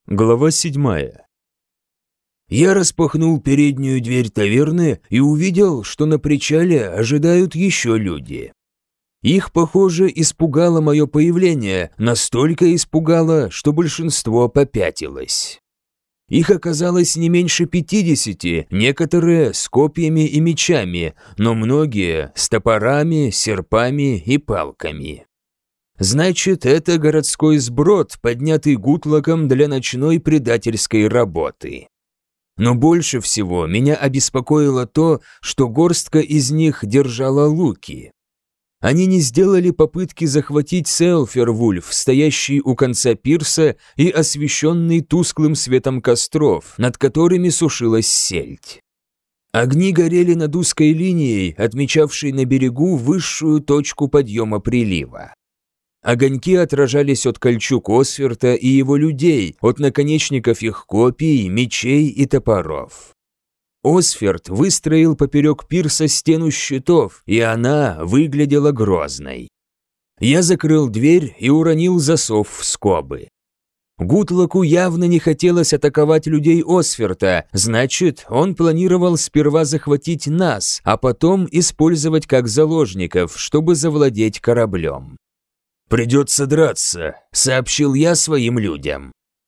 Глава 7. Я распахнул переднюю дверь таверны и увидел, что на причале ожидают еще люди. Их, похоже, испугало мое появление, настолько испугало, что большинство попятилось. Их оказалось не меньше 50, некоторые с копьями и мечами, но многие с топорами, серпами и палками. Значит, это городской сброд, поднятый Гутлоком для ночной предательской работы. Но больше всего меня обеспокоило то, что горстка из них держала луки. Они не сделали попытки захватить Селфервульф, стоящий у конца пирса и освещенный тусклым светом костров, над которыми сушилась сельдь. Огни горели над узкой линией, отмечавшей на берегу высшую точку подъема прилива. Огоньки отражались от кольчуг Осферта и его людей, от наконечников их копий, мечей и топоров. Осферт выстроил поперек пирса стену щитов, и она выглядела грозной. Я закрыл дверь и уронил засов в скобы. Гутлоку явно не хотелось атаковать людей Осферта, значит, он планировал сперва захватить нас, а потом использовать как заложников, чтобы завладеть кораблем. «Придется драться», — сообщил я своим людям.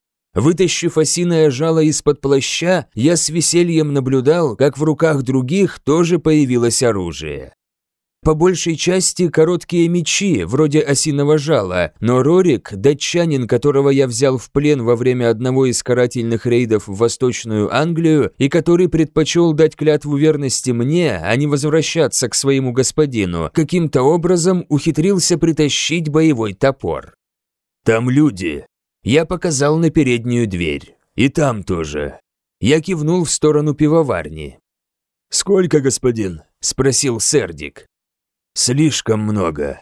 Вытащив осиное жало из-под плаща, я с весельем наблюдал, как в руках других тоже появилось оружие. По большей части короткие мечи, вроде осиного жала, но Рорик, датчанин, которого я взял в плен во время одного из карательных рейдов в Восточную Англию и который предпочел дать клятву верности мне, а не возвращаться к своему господину, каким-то образом ухитрился притащить боевой топор. «Там люди!» Я показал на переднюю дверь. «И там тоже!» Я кивнул в сторону пивоварни. «Сколько, господин?» – спросил Сердик. «Слишком много».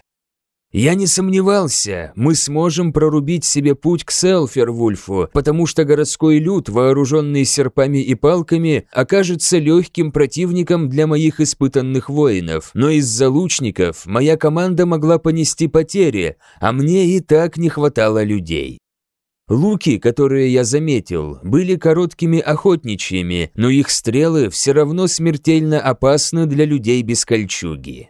Я не сомневался, мы сможем прорубить себе путь к Селфервульфу, потому что городской люд, вооруженный серпами и палками, окажется легким противником для моих испытанных воинов, но из-за лучников моя команда могла понести потери, а мне и так не хватало людей. Луки, которые я заметил, были короткими охотничьими, но их стрелы все равно смертельно опасны для людей без кольчуги.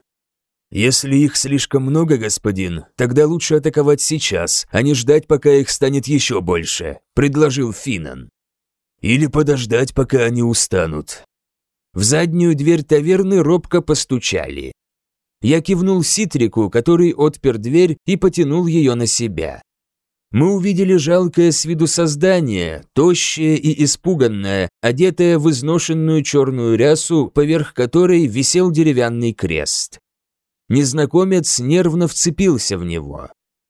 «Если их слишком много, господин, тогда лучше атаковать сейчас, а не ждать, пока их станет еще больше», – предложил Финнан. «Или подождать, пока они устанут». В заднюю дверь таверны робко постучали. Я кивнул Ситрику, который отпер дверь и потянул ее на себя. Мы увидели жалкое с виду создание, тощее и испуганное, одетое в изношенную черную рясу, поверх которой висел деревянный крест. Незнакомец нервно вцепился в него.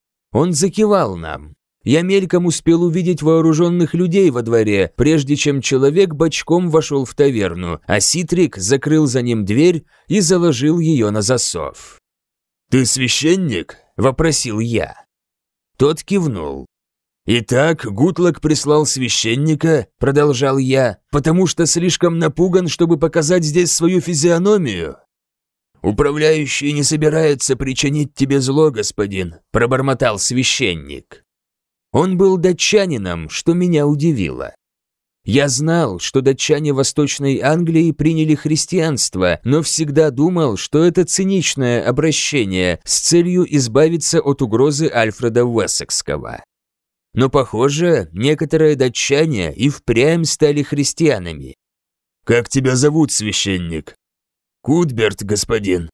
Он закивал нам. Я мельком успел увидеть вооруженных людей во дворе, прежде чем человек бочком вошел в таверну, а Ситрик закрыл за ним дверь и заложил ее на засов. «Ты священник?» – вопросил я. Тот кивнул. «Итак, Гутлок прислал священника», – продолжал я, «потому что слишком напуган, чтобы показать здесь свою физиономию». «Управляющий не собирается причинить тебе зло, господин», – пробормотал священник. Он был датчанином, что меня удивило. Я знал, что датчане Восточной Англии приняли христианство, но всегда думал, что это циничное обращение с целью избавиться от угрозы Альфреда Уэссекского. Но, похоже, некоторые датчане и впрямь стали христианами. «Как тебя зовут, священник?» «Кутберт, господин».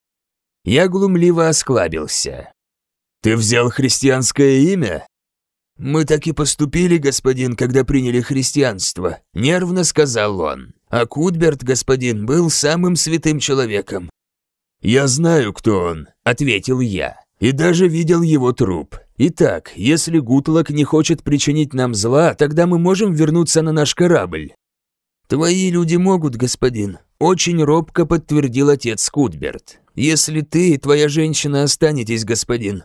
Я глумливо осклабился. «Ты взял христианское имя?» «Мы так и поступили, господин, когда приняли христианство», – нервно сказал он. «А Кутберт, господин, был самым святым человеком». «Я знаю, кто он», – ответил я, – «и даже видел его труп. Итак, если Гутлок не хочет причинить нам зла, тогда мы можем вернуться на наш корабль». «Твои люди могут, господин», – очень робко подтвердил отец Кутберт. «Если ты и твоя женщина останетесь, господин».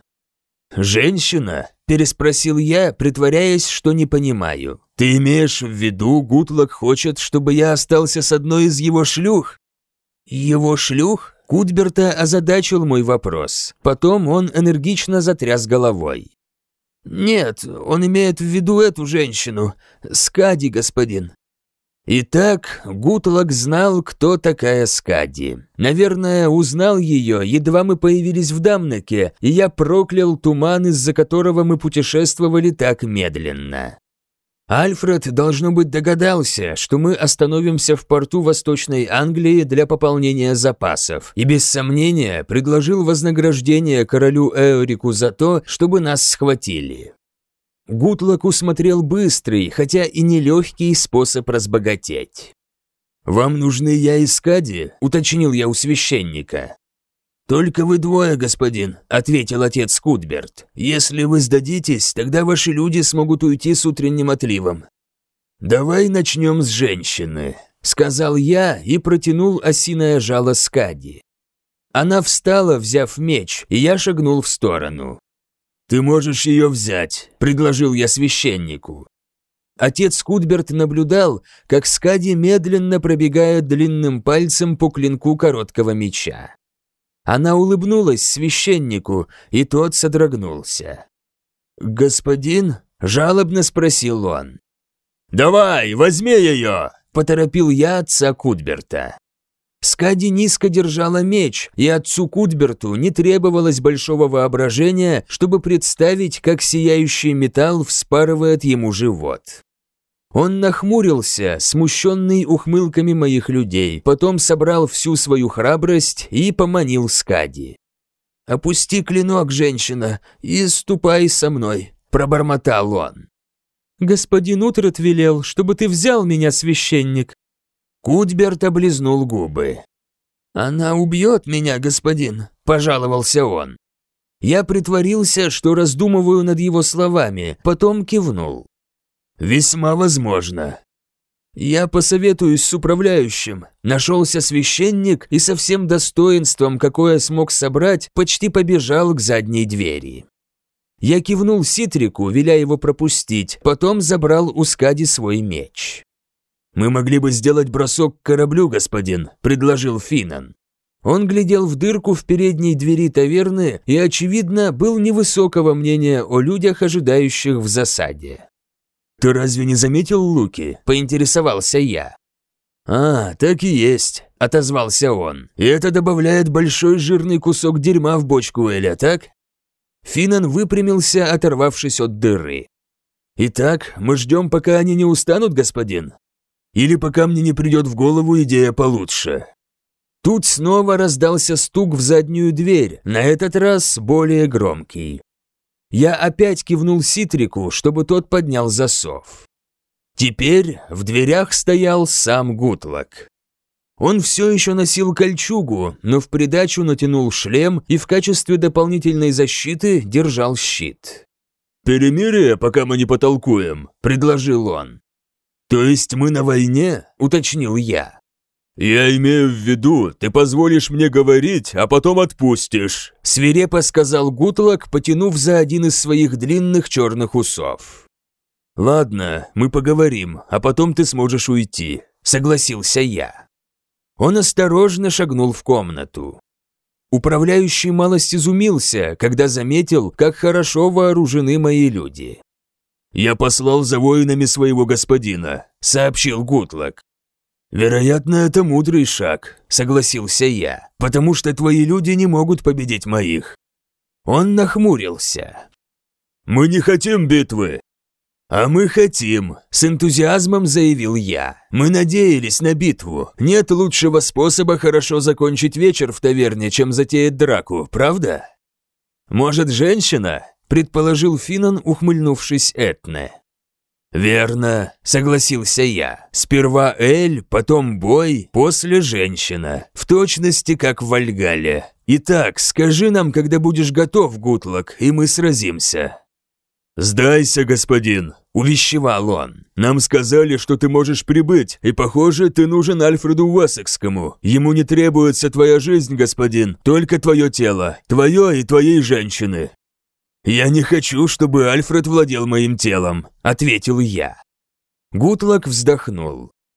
«Женщина?» – переспросил я, притворяясь, что не понимаю. «Ты имеешь в виду, Гутлок хочет, чтобы я остался с одной из его шлюх?» «Его шлюх?» Кутберта озадачил мой вопрос. Потом он энергично затряс головой. «Нет, он имеет в виду эту женщину, Скади, господин». Итак, Гутлок знал, кто такая Скади. Наверное, узнал ее, едва мы появились в Дамнеке, и я проклял туман, из-за которого мы путешествовали так медленно. Альфред, должно быть, догадался, что мы остановимся в порту Восточной Англии для пополнения запасов, и без сомнения предложил вознаграждение королю Эорику за то, чтобы нас схватили. Гутлок усмотрел быстрый, хотя и нелегкий способ разбогатеть. «Вам нужны я и Скади?» – уточнил я у священника. «Только вы двое, господин», – ответил отец Кутберт. «Если вы сдадитесь, тогда ваши люди смогут уйти с утренним отливом». «Давай начнем с женщины», – сказал я и протянул осиное жало Скади. Она встала, взяв меч, и я шагнул в сторону. «Ты можешь ее взять», – предложил я священнику. Отец Кутберт наблюдал, как Скади медленно пробегает длинным пальцем по клинку короткого меча. Она улыбнулась священнику, и тот содрогнулся. «Господин?» – жалобно спросил он. «Давай, возьми ее!» – поторопил я отца Кутберта. Скади низко держала меч, и отцу Кутберту не требовалось большого воображения, чтобы представить, как сияющий металл вспарывает ему живот. Он нахмурился, смущенный ухмылками моих людей, потом собрал всю свою храбрость и поманил Скади. «Опусти клинок, женщина, и ступай со мной», – пробормотал он. «Господин Утрат велел, чтобы ты взял меня, священник». Кутберт облизнул губы. «Она убьет меня, господин», – пожаловался он. Я притворился, что раздумываю над его словами, потом кивнул. «Весьма возможно». «Я посоветуюсь с управляющим», – нашелся священник и со всем достоинством, какое смог собрать, почти побежал к задней двери. Я кивнул Ситрику, веля его пропустить, потом забрал у Скади свой меч. «Мы могли бы сделать бросок к кораблю, господин», – предложил Финан. Он глядел в дырку в передней двери таверны и, очевидно, был невысокого мнения о людях, ожидающих в засаде. «Ты разве не заметил луки?» – поинтересовался я. «А, так и есть», – отозвался он. «И это добавляет большой жирный кусок дерьма в бочку Эля, так?» Финан выпрямился, оторвавшись от дыры. «Итак, мы ждем, пока они не устанут, господин? Или пока мне не придет в голову идея получше?» Тут снова раздался стук в заднюю дверь, на этот раз более громкий. Я опять кивнул Ситрику, чтобы тот поднял засов. Теперь в дверях стоял сам Гутлок. Он все еще носил кольчугу, но в придачу натянул шлем и в качестве дополнительной защиты держал щит. «Перемирие, пока мы не потолкуем», – предложил он. «То есть мы на войне?» – уточнил я. «Я имею в виду, ты позволишь мне говорить, а потом отпустишь», – свирепо сказал Гутлок, потянув за один из своих длинных черных усов. «Ладно, мы поговорим, а потом ты сможешь уйти», – согласился я. Он осторожно шагнул в комнату. Управляющий малость изумился, когда заметил, как хорошо вооружены мои люди. «Я послал за воинами своего господина», – сообщил Гутлок. «Вероятно, это мудрый шаг», – согласился я, «потому что твои люди не могут победить моих». Он нахмурился. «Мы не хотим битвы». «А мы хотим», – с энтузиазмом заявил я. «Мы надеялись на битву. Нет лучшего способа хорошо закончить вечер в таверне, чем затеять драку, правда?» «Может, женщина?» – предположил Финан, ухмыльнувшись Этне. «Верно», – согласился я. «Сперва Эль, потом бой, после женщина. В точности, как в Вальгалле. Итак, скажи нам, когда будешь готов, Гутлок, и мы сразимся». «Сдайся, господин», – увещевал он. «Нам сказали, что ты можешь прибыть, и, похоже, ты нужен Альфреду Уэссекскому. Ему не требуется твоя жизнь, господин, только твое тело, твое и твоей женщины». «Я не хочу, чтобы Альфред владел моим телом», – ответил я. Гутлок вздохнул.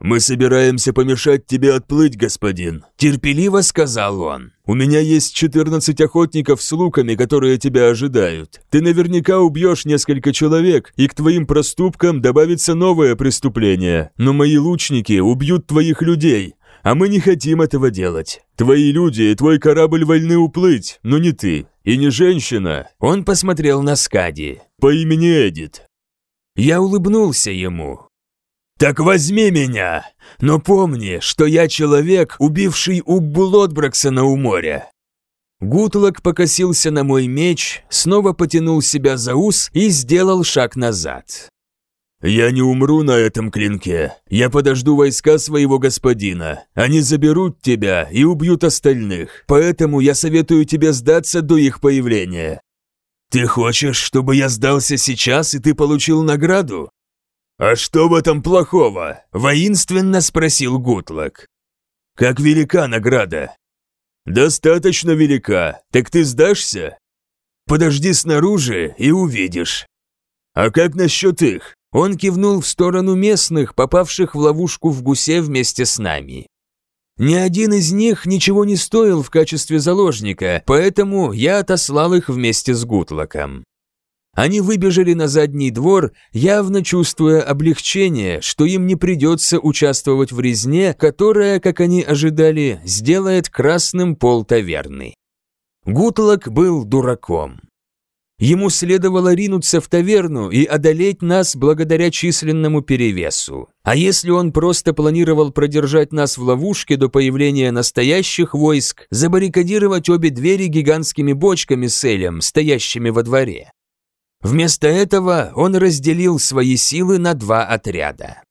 «Мы собираемся помешать тебе отплыть, господин», – терпеливо сказал он. «У меня есть 14 охотников с луками, которые тебя ожидают. Ты наверняка убьешь несколько человек, и к твоим проступкам добавится новое преступление. Но мои лучники убьют твоих людей, а мы не хотим этого делать. Твои люди и твой корабль вольны уплыть, но не ты. И не женщина». Он посмотрел на Скади. «По имени Эдит». Я улыбнулся ему. «Так возьми меня, но помни, что я человек, убивший Уббу Лотбраксона у моря». Гутлок покосился на мой меч, снова потянул себя за ус и сделал шаг назад. «Я не умру на этом клинке. Я подожду войска своего господина. Они заберут тебя и убьют остальных, поэтому я советую тебе сдаться до их появления». «Ты хочешь, чтобы я сдался сейчас, и ты получил награду?» «А что в этом плохого?» – воинственно спросил Гутлок. «Как велика награда?» «Достаточно велика. Так ты сдашься?» «Подожди снаружи и увидишь». «А как насчет их?» Он кивнул в сторону местных, попавших в ловушку в гусе вместе с нами. Ни один из них ничего не стоил в качестве заложника, поэтому я отослал их вместе с Гутлоком. Они выбежали на задний двор, явно чувствуя облегчение, что им не придется участвовать в резне, которая, как они ожидали, сделает красным пол таверны. Гутлок был дураком. Ему следовало ринуться в таверну и одолеть нас благодаря численному перевесу. А если он просто планировал продержать нас в ловушке до появления настоящих войск, забаррикадировать обе двери гигантскими бочками с элем, стоящими во дворе? Вместо этого он разделил свои силы на два отряда.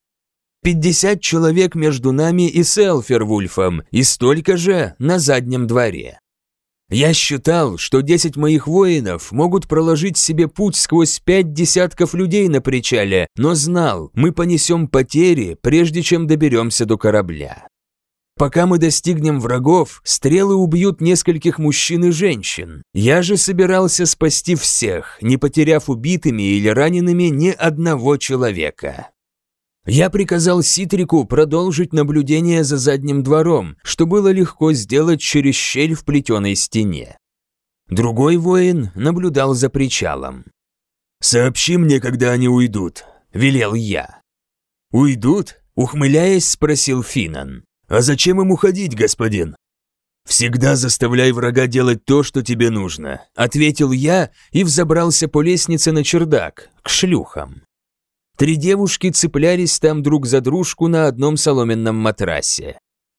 50 человек между нами и Селфервульфом, и столько же на заднем дворе. Я считал, что 10 моих воинов могут проложить себе путь сквозь 5 десятков людей на причале, но знал, мы понесем потери, прежде чем доберемся до корабля. Пока мы достигнем врагов, стрелы убьют нескольких мужчин и женщин. Я же собирался спасти всех, не потеряв убитыми или ранеными ни одного человека. Я приказал Ситрику продолжить наблюдение за задним двором, что было легко сделать через щель в плетеной стене. Другой воин наблюдал за причалом. «Сообщи мне, когда они уйдут», – велел я. «Уйдут?» – ухмыляясь, спросил Финан. «А зачем им уходить, господин?» «Всегда заставляй врага делать то, что тебе нужно», – ответил я и взобрался по лестнице на чердак, к шлюхам. 3 девушки цеплялись там друг за дружку на одном соломенном матрасе.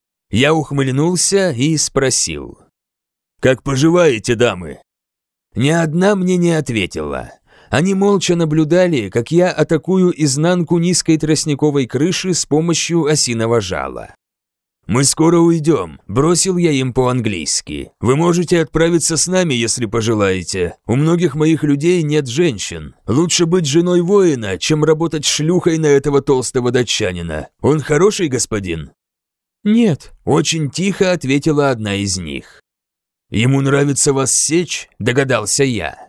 Я ухмыльнулся и спросил. «Как поживаете, дамы?» Ни одна мне не ответила. Они молча наблюдали, как я атакую изнанку низкой тростниковой крыши с помощью осиного жала. «Мы скоро уйдем», – бросил я им по-английски. «Вы можете отправиться с нами, если пожелаете. У многих моих людей нет женщин. Лучше быть женой воина, чем работать шлюхой на этого толстого датчанина. Он хороший господин?» «Нет», – очень тихо ответила одна из них. «Ему нравится вас сечь?» – догадался я.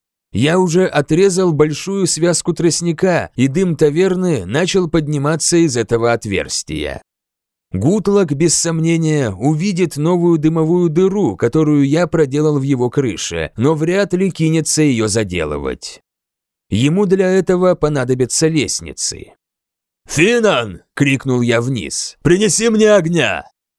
Я уже отрезал большую связку тростника, и дым таверны начал подниматься из этого отверстия. Гутлок, без сомнения, увидит новую дымовую дыру, которую я проделал в его крыше, но вряд ли кинется ее заделывать. Ему для этого понадобятся лестницы. «Финан!» – крикнул я вниз. «Принеси мне огня!»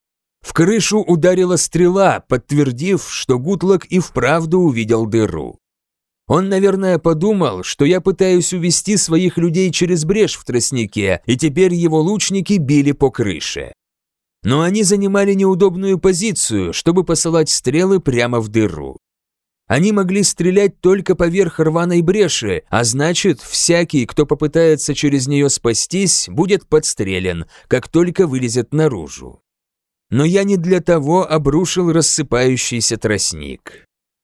В крышу ударила стрела, подтвердив, что Гутлок и вправду увидел дыру. Он, наверное, подумал, что я пытаюсь увести своих людей через брешь в тростнике, и теперь его лучники били по крыше. Но они занимали неудобную позицию, чтобы посылать стрелы прямо в дыру. Они могли стрелять только поверх рваной бреши, а значит, всякий, кто попытается через нее спастись, будет подстрелен, как только вылезет наружу. Но я не для того обрушил рассыпающийся тростник.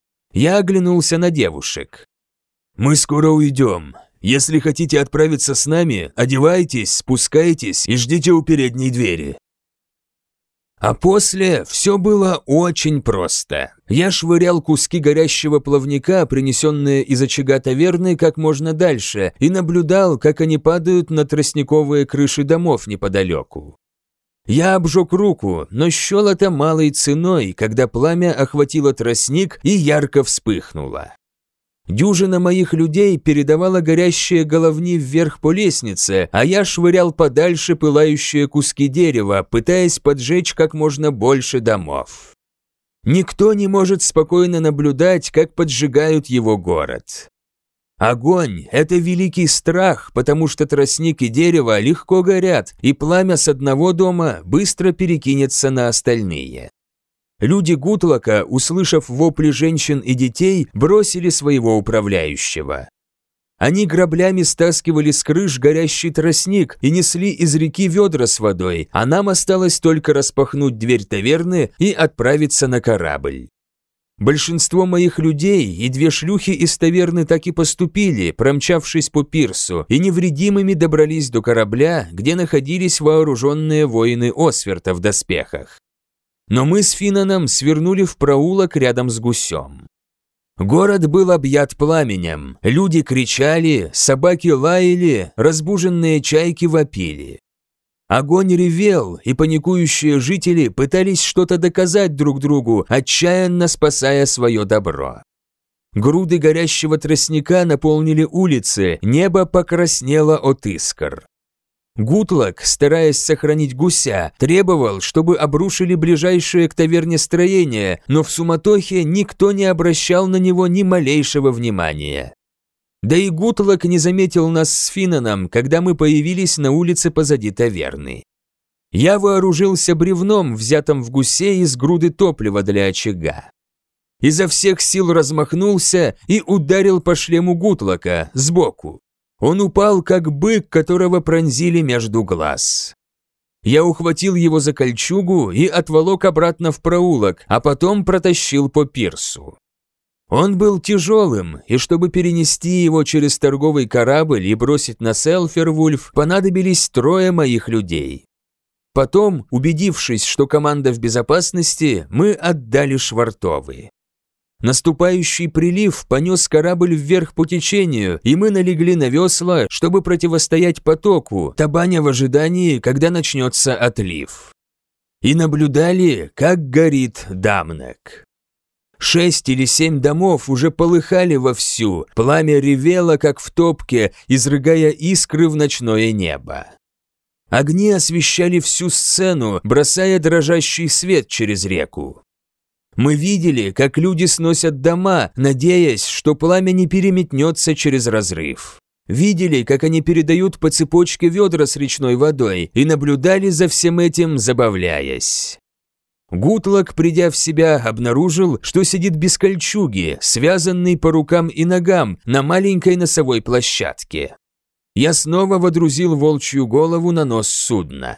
Я оглянулся на девушек. «Мы скоро уйдем. Если хотите отправиться с нами, одевайтесь, спускайтесь и ждите у передней двери». А после все было очень просто. Я швырял куски горящего плавника, принесенные из очага таверны, как можно дальше, и наблюдал, как они падают на тростниковые крыши домов неподалеку. Я обжег руку, но счел это малой ценой, когда пламя охватило тростник и ярко вспыхнуло. Дюжина моих людей передавала горящие головни вверх по лестнице, а я швырял подальше пылающие куски дерева, пытаясь поджечь как можно больше домов. Никто не может спокойно наблюдать, как поджигают его город. Огонь – это великий страх, потому что тростник и дерево легко горят, и пламя с одного дома быстро перекинется на остальные. Люди Гутлока, услышав вопли женщин и детей, бросили своего управляющего. Они граблями стаскивали с крыш горящий тростник и несли из реки ведра с водой, а нам осталось только распахнуть дверь таверны и отправиться на корабль. Большинство моих людей и 2 шлюхи из таверны так и поступили, промчавшись по пирсу, и невредимыми добрались до корабля, где находились вооруженные воины Осверта в доспехах. Но мы с Финаном свернули в проулок рядом с гусем. Город был объят пламенем, люди кричали, собаки лаяли, разбуженные чайки вопили. Огонь ревел, и паникующие жители пытались что-то доказать друг другу, отчаянно спасая свое добро. Груды горящего тростника наполнили улицы, небо покраснело от искр. Гутлок, стараясь сохранить гуся, требовал, чтобы обрушили ближайшие к таверне строения, но в суматохе никто не обращал на него ни малейшего внимания. Да и Гутлок не заметил нас с Финаном, когда мы появились на улице позади таверны. Я вооружился бревном, взятым в гусе из груды топлива для очага. Изо всех сил размахнулся и ударил по шлему Гутлока сбоку. Он упал, как бык, которого пронзили между глаз. Я ухватил его за кольчугу и отволок обратно в проулок, а потом протащил по пирсу. Он был тяжелым, и чтобы перенести его через торговый корабль и бросить на Селфервульф, понадобились 3 моих людей. Потом, убедившись, что команда в безопасности, мы отдали швартовы. Наступающий прилив понес корабль вверх по течению, и мы налегли на весла, чтобы противостоять потоку, табаня в ожидании, когда начнется отлив. И наблюдали, как горит Дамнек. 6 или 7 домов уже полыхали вовсю, пламя ревело, как в топке, изрыгая искры в ночное небо. Огни освещали всю сцену, бросая дрожащий свет через реку. Мы видели, как люди сносят дома, надеясь, что пламя не переметнется через разрыв. Видели, как они передают по цепочке ведра с речной водой, и наблюдали за всем этим, забавляясь. Гутлок, придя в себя, обнаружил, что сидит без кольчуги, связанный по рукам и ногам на маленькой носовой площадке. Я снова водрузил волчью голову на нос судна.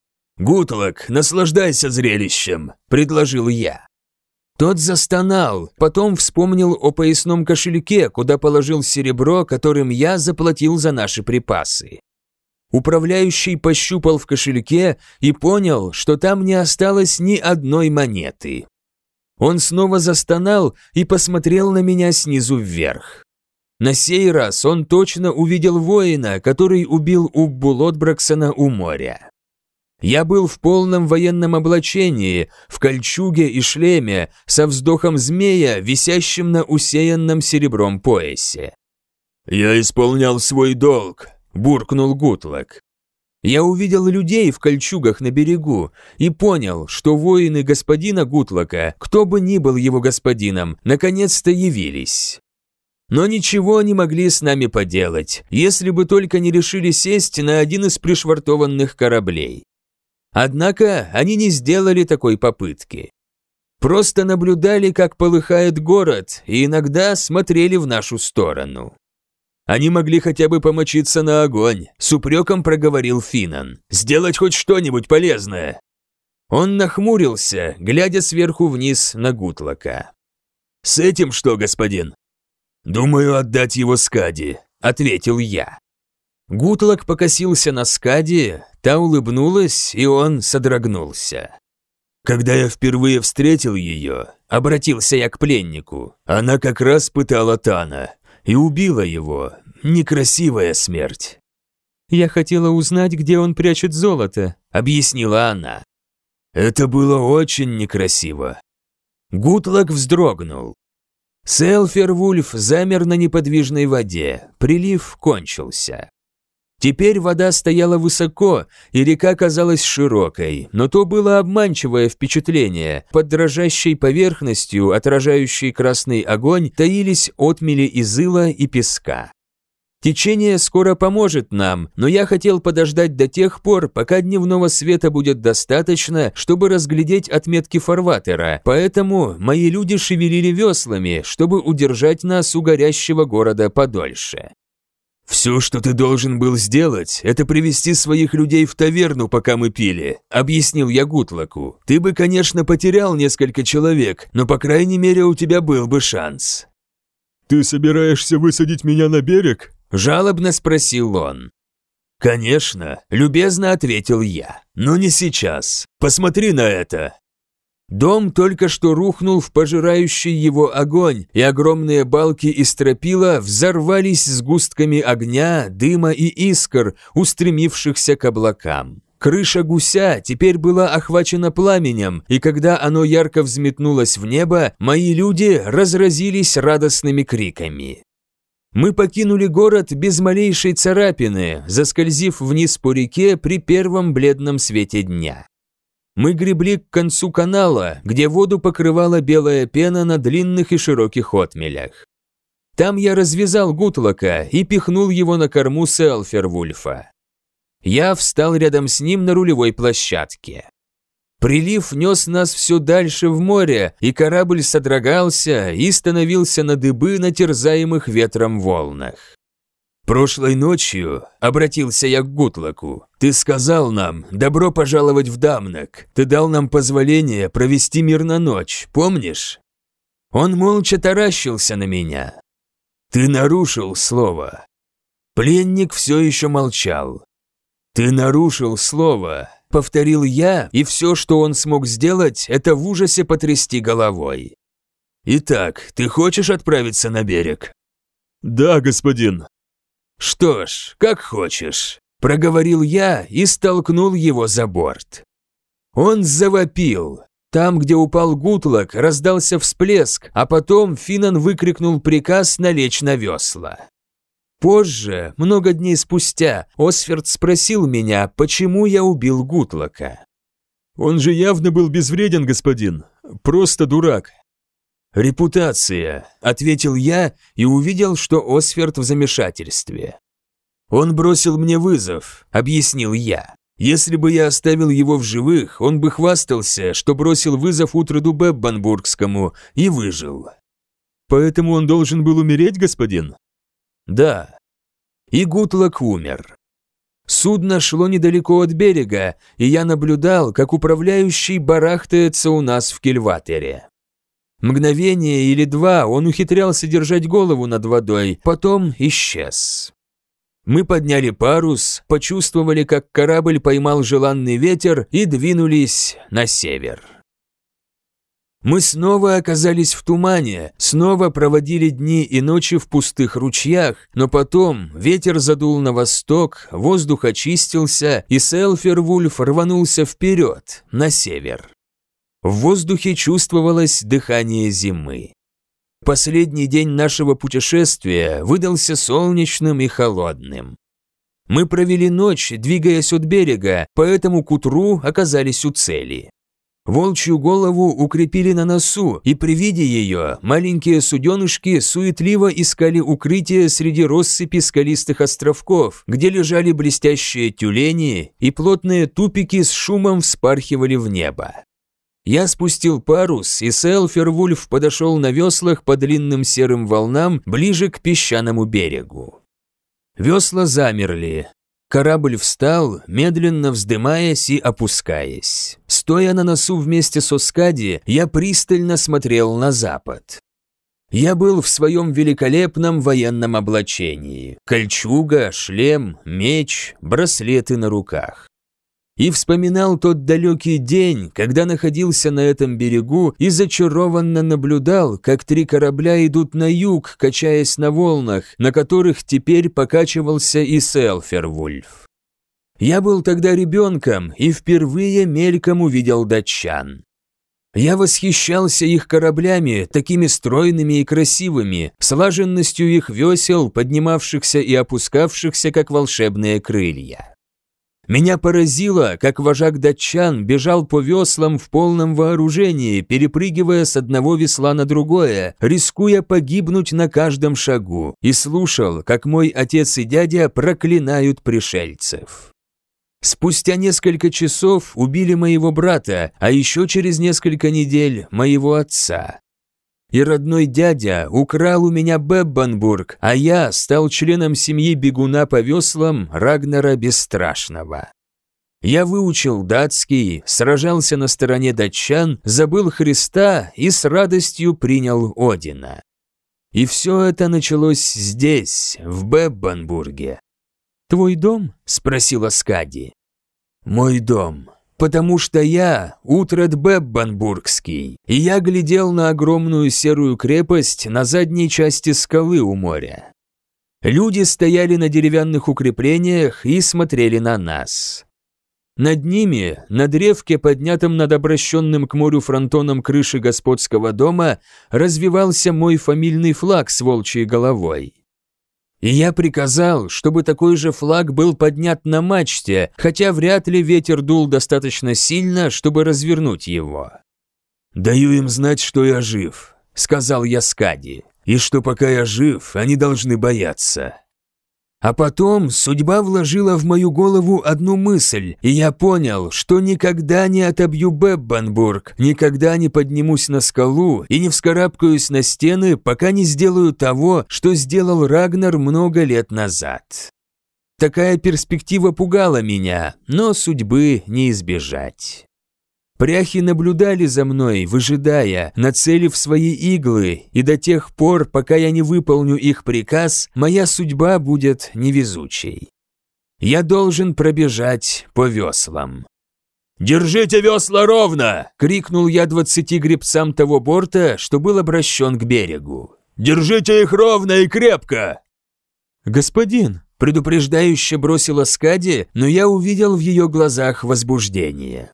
«Гутлок, наслаждайся зрелищем», – предложил я. Тот застонал, потом вспомнил о поясном кошельке, куда положил серебро, которым я заплатил за наши припасы. Управляющий пощупал в кошельке и понял, что там не осталось ни одной монеты. Он снова застонал и посмотрел на меня снизу вверх. На сей раз он точно увидел воина, который убил Уббу Лотбраксона у моря. Я был в полном военном облачении, в кольчуге и шлеме, со вздохом змея, висящим на усеянном серебром поясе. «Я исполнял свой долг», – буркнул Гутлок. Я увидел людей в кольчугах на берегу и понял, что воины господина Гутлока, кто бы ни был его господином, наконец-то явились. Но ничего не могли с нами поделать, если бы только не решили сесть на один из пришвартованных кораблей. Однако они не сделали такой попытки. Просто наблюдали, как полыхает город, и иногда смотрели в нашу сторону. «Они могли хотя бы помочиться на огонь», – с упреком проговорил Финан. «Сделать хоть что-нибудь полезное». Он нахмурился, глядя сверху вниз на Гутлока. «С этим что, господин?» «Думаю, отдать его Скади», – ответил я. Гутлок покосился на Скади, та улыбнулась, и он содрогнулся. Когда я впервые встретил ее, обратился я к пленнику, она как раз пытала Тана и убила его. Некрасивая смерть. «Я хотела узнать, где он прячет золото», — объяснила она. Это было очень некрасиво. Гутлок вздрогнул. Селфервульф замер на неподвижной воде, прилив кончился. Теперь вода стояла высоко, и река казалась широкой, но то было обманчивое впечатление. Под дрожащей поверхностью, отражающей красный огонь, таились отмели из ила и песка. Течение скоро поможет нам, но я хотел подождать до тех пор, пока дневного света будет достаточно, чтобы разглядеть отметки фарватера, поэтому мои люди шевелили веслами, чтобы удержать нас у горящего города подольше. «Все, что ты должен был сделать, это привести своих людей в таверну, пока мы пили», — объяснил я Гутлоку. «Ты бы, конечно, потерял несколько человек, но, по крайней мере, у тебя был бы шанс». «Ты собираешься высадить меня на берег?» — жалобно спросил он. «Конечно», — любезно ответил я, — «но не сейчас. Посмотри на это». Дом только что рухнул в пожирающий его огонь, и огромные балки и стропила взорвались сгустками огня, дыма и искр, устремившихся к облакам. Крыша гуся теперь была охвачена пламенем, и когда оно ярко взметнулось в небо, мои люди разразились радостными криками. Мы покинули город без малейшей царапины, заскользив вниз по реке при первом бледном свете дня. Мы гребли к концу канала, где воду покрывала белая пена на длинных и широких отмелях. Там я развязал Гутлока и пихнул его на корму Селфервульфа. Я встал рядом с ним на рулевой площадке. Прилив нес нас все дальше в море, и корабль содрогался и становился на дыбы на терзаемых ветром волнах. «Прошлой ночью, — обратился я к Гутлоку, — ты сказал нам добро пожаловать в Дамнак, ты дал нам позволение провести мирно ночь, помнишь?» Он молча таращился на меня. «Ты нарушил слово». Пленник все еще молчал. «Ты нарушил слово», — повторил я, и все, что он смог сделать, это в ужасе потрясти головой. «Итак, ты хочешь отправиться на берег?» «Да, господин». «Что ж, как хочешь», – проговорил я и столкнул его за борт. Он завопил. Там, где упал Гутлок, раздался всплеск, а потом Финан выкрикнул приказ налечь на весла. Позже, много дней спустя, Осферд спросил меня, почему я убил Гутлока. «Он же явно был безвреден, господин. Просто дурак». «Репутация», — ответил я и увидел, что Осферд в замешательстве. «Он бросил мне вызов», — объяснил я. «Если бы я оставил его в живых, он бы хвастался, что бросил вызов Утроду Беббанбургскому и выжил». «Поэтому он должен был умереть, господин?» «Да». И Гутлок умер. Судно шло недалеко от берега, и я наблюдал, как управляющий барахтается у нас в кильватере. Мгновение или два он ухитрялся держать голову над водой, потом исчез. Мы подняли парус, почувствовали, как корабль поймал желанный ветер и двинулись на север. Мы снова оказались в тумане, снова проводили дни и ночи в пустых ручьях, но потом ветер задул на восток, воздух очистился, и Селфервульф рванулся вперед, на север. В воздухе чувствовалось дыхание зимы. Последний день нашего путешествия выдался солнечным и холодным. Мы провели ночь, двигаясь от берега, поэтому к утру оказались у цели. Волчью голову укрепили на носу, и при виде ее маленькие суденышки суетливо искали укрытие среди россыпи скалистых островков, где лежали блестящие тюлени, и плотные тупики с шумом вспархивали в небо. Я спустил парус, и Селфервульф подошел на веслах по длинным серым волнам ближе к песчаному берегу. Весла замерли. Корабль встал, медленно вздымаясь и опускаясь. Стоя на носу вместе со Скади, я пристально смотрел на запад. Я был в своем великолепном военном облачении. Кольчуга, шлем, меч, браслеты на руках. и вспоминал тот далекий день, когда находился на этом берегу и зачарованно наблюдал, как 3 корабля идут на юг, качаясь на волнах, на которых теперь покачивался и Селфервульф. Я был тогда ребенком и впервые мельком увидел датчан. Я восхищался их кораблями, такими стройными и красивыми, слаженностью их весел, поднимавшихся и опускавшихся, как волшебные крылья. Меня поразило, как вожак датчан бежал по веслам в полном вооружении, перепрыгивая с одного весла на другое, рискуя погибнуть на каждом шагу, и слушал, как мой отец и дядя проклинают пришельцев. Спустя несколько часов убили моего брата, а еще через несколько недель моего отца. И родной дядя украл у меня Беббенбург, а я стал членом семьи бегуна по веслам Рагнара Бесстрашного. Я выучил датский, сражался на стороне датчан, забыл Христа и с радостью принял Одина. И все это началось здесь, в Беббенбурге. «Твой дом?» – спросила Скади. «Мой дом, потому что я Утрат Беббенбургский, и я глядел на огромную серую крепость на задней части скалы у моря. Люди стояли на деревянных укреплениях и смотрели на нас. Над ними, на древке, поднятом над обращенным к морю фронтоном крыши господского дома, развивался мой фамильный флаг с волчьей головой. И я приказал, чтобы такой же флаг был поднят на мачте, хотя вряд ли ветер дул достаточно сильно, чтобы развернуть его. «Даю им знать, что я жив», — сказал я Скади, «и что пока я жив, они должны бояться». А потом судьба вложила в мою голову одну мысль, и я понял, что никогда не отобью Беббенбург, никогда не поднимусь на скалу и не вскарабкаюсь на стены, пока не сделаю того, что сделал Рагнар много лет назад. Такая перспектива пугала меня, но судьбы не избежать. Пряхи наблюдали за мной, выжидая, нацелив свои иглы, и до тех пор, пока я не выполню их приказ, моя судьба будет невезучей. Я должен пробежать по веслам. «Держите весла ровно!» – крикнул я 20 гребцам того борта, что был обращен к берегу. «Держите их ровно и крепко!» «Господин!» – предупреждающе бросила Скади, но я увидел в ее глазах возбуждение.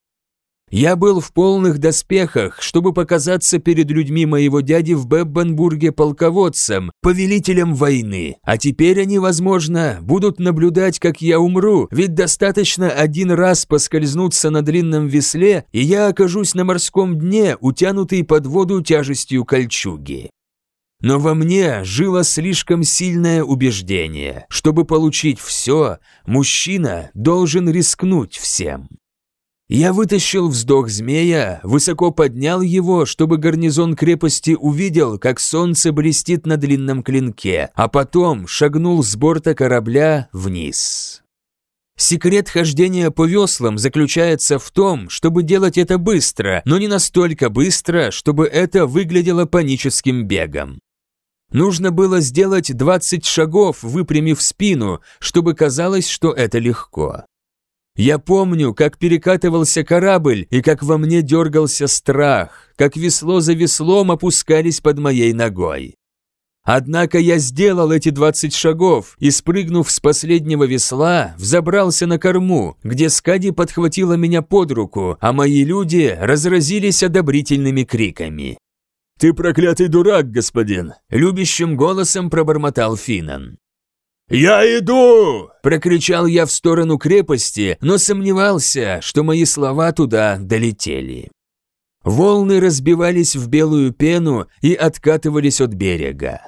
Я был в полных доспехах, чтобы показаться перед людьми моего дяди в Беббенбурге полководцем, повелителем войны, а теперь они, возможно, будут наблюдать, как я умру, ведь достаточно один раз поскользнуться на длинном весле, и я окажусь на морском дне, утянутый под воду тяжестью кольчуги. Но во мне жило слишком сильное убеждение. Чтобы получить все, мужчина должен рискнуть всем. Я вытащил вздох змея, высоко поднял его, чтобы гарнизон крепости увидел, как солнце блестит на длинном клинке, а потом шагнул с борта корабля вниз. Секрет хождения по веслам заключается в том, чтобы делать это быстро, но не настолько быстро, чтобы это выглядело паническим бегом. Нужно было сделать 20 шагов, выпрямив спину, чтобы казалось, что это легко. Я помню, как перекатывался корабль и как во мне дергался страх, как весло за веслом опускались под моей ногой. Однако я сделал эти 20 шагов и, спрыгнув с последнего весла, взобрался на корму, где Скади подхватила меня под руку, а мои люди разразились одобрительными криками. «Ты проклятый дурак, господин!» – любящим голосом пробормотал Финан. «Я иду!» – прокричал я в сторону крепости, но сомневался, что мои слова туда долетели. Волны разбивались в белую пену и откатывались от берега.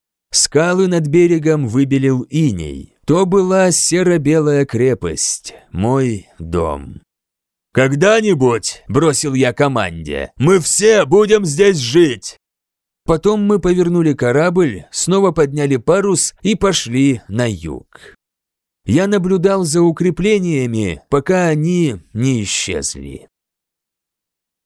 Скалы над берегом выбелил иней. То была серо-белая крепость, мой дом. «Когда-нибудь, – бросил я команде, – мы все будем здесь жить!» Потом мы повернули корабль, снова подняли парус и пошли на юг. Я наблюдал за укреплениями, пока они не исчезли.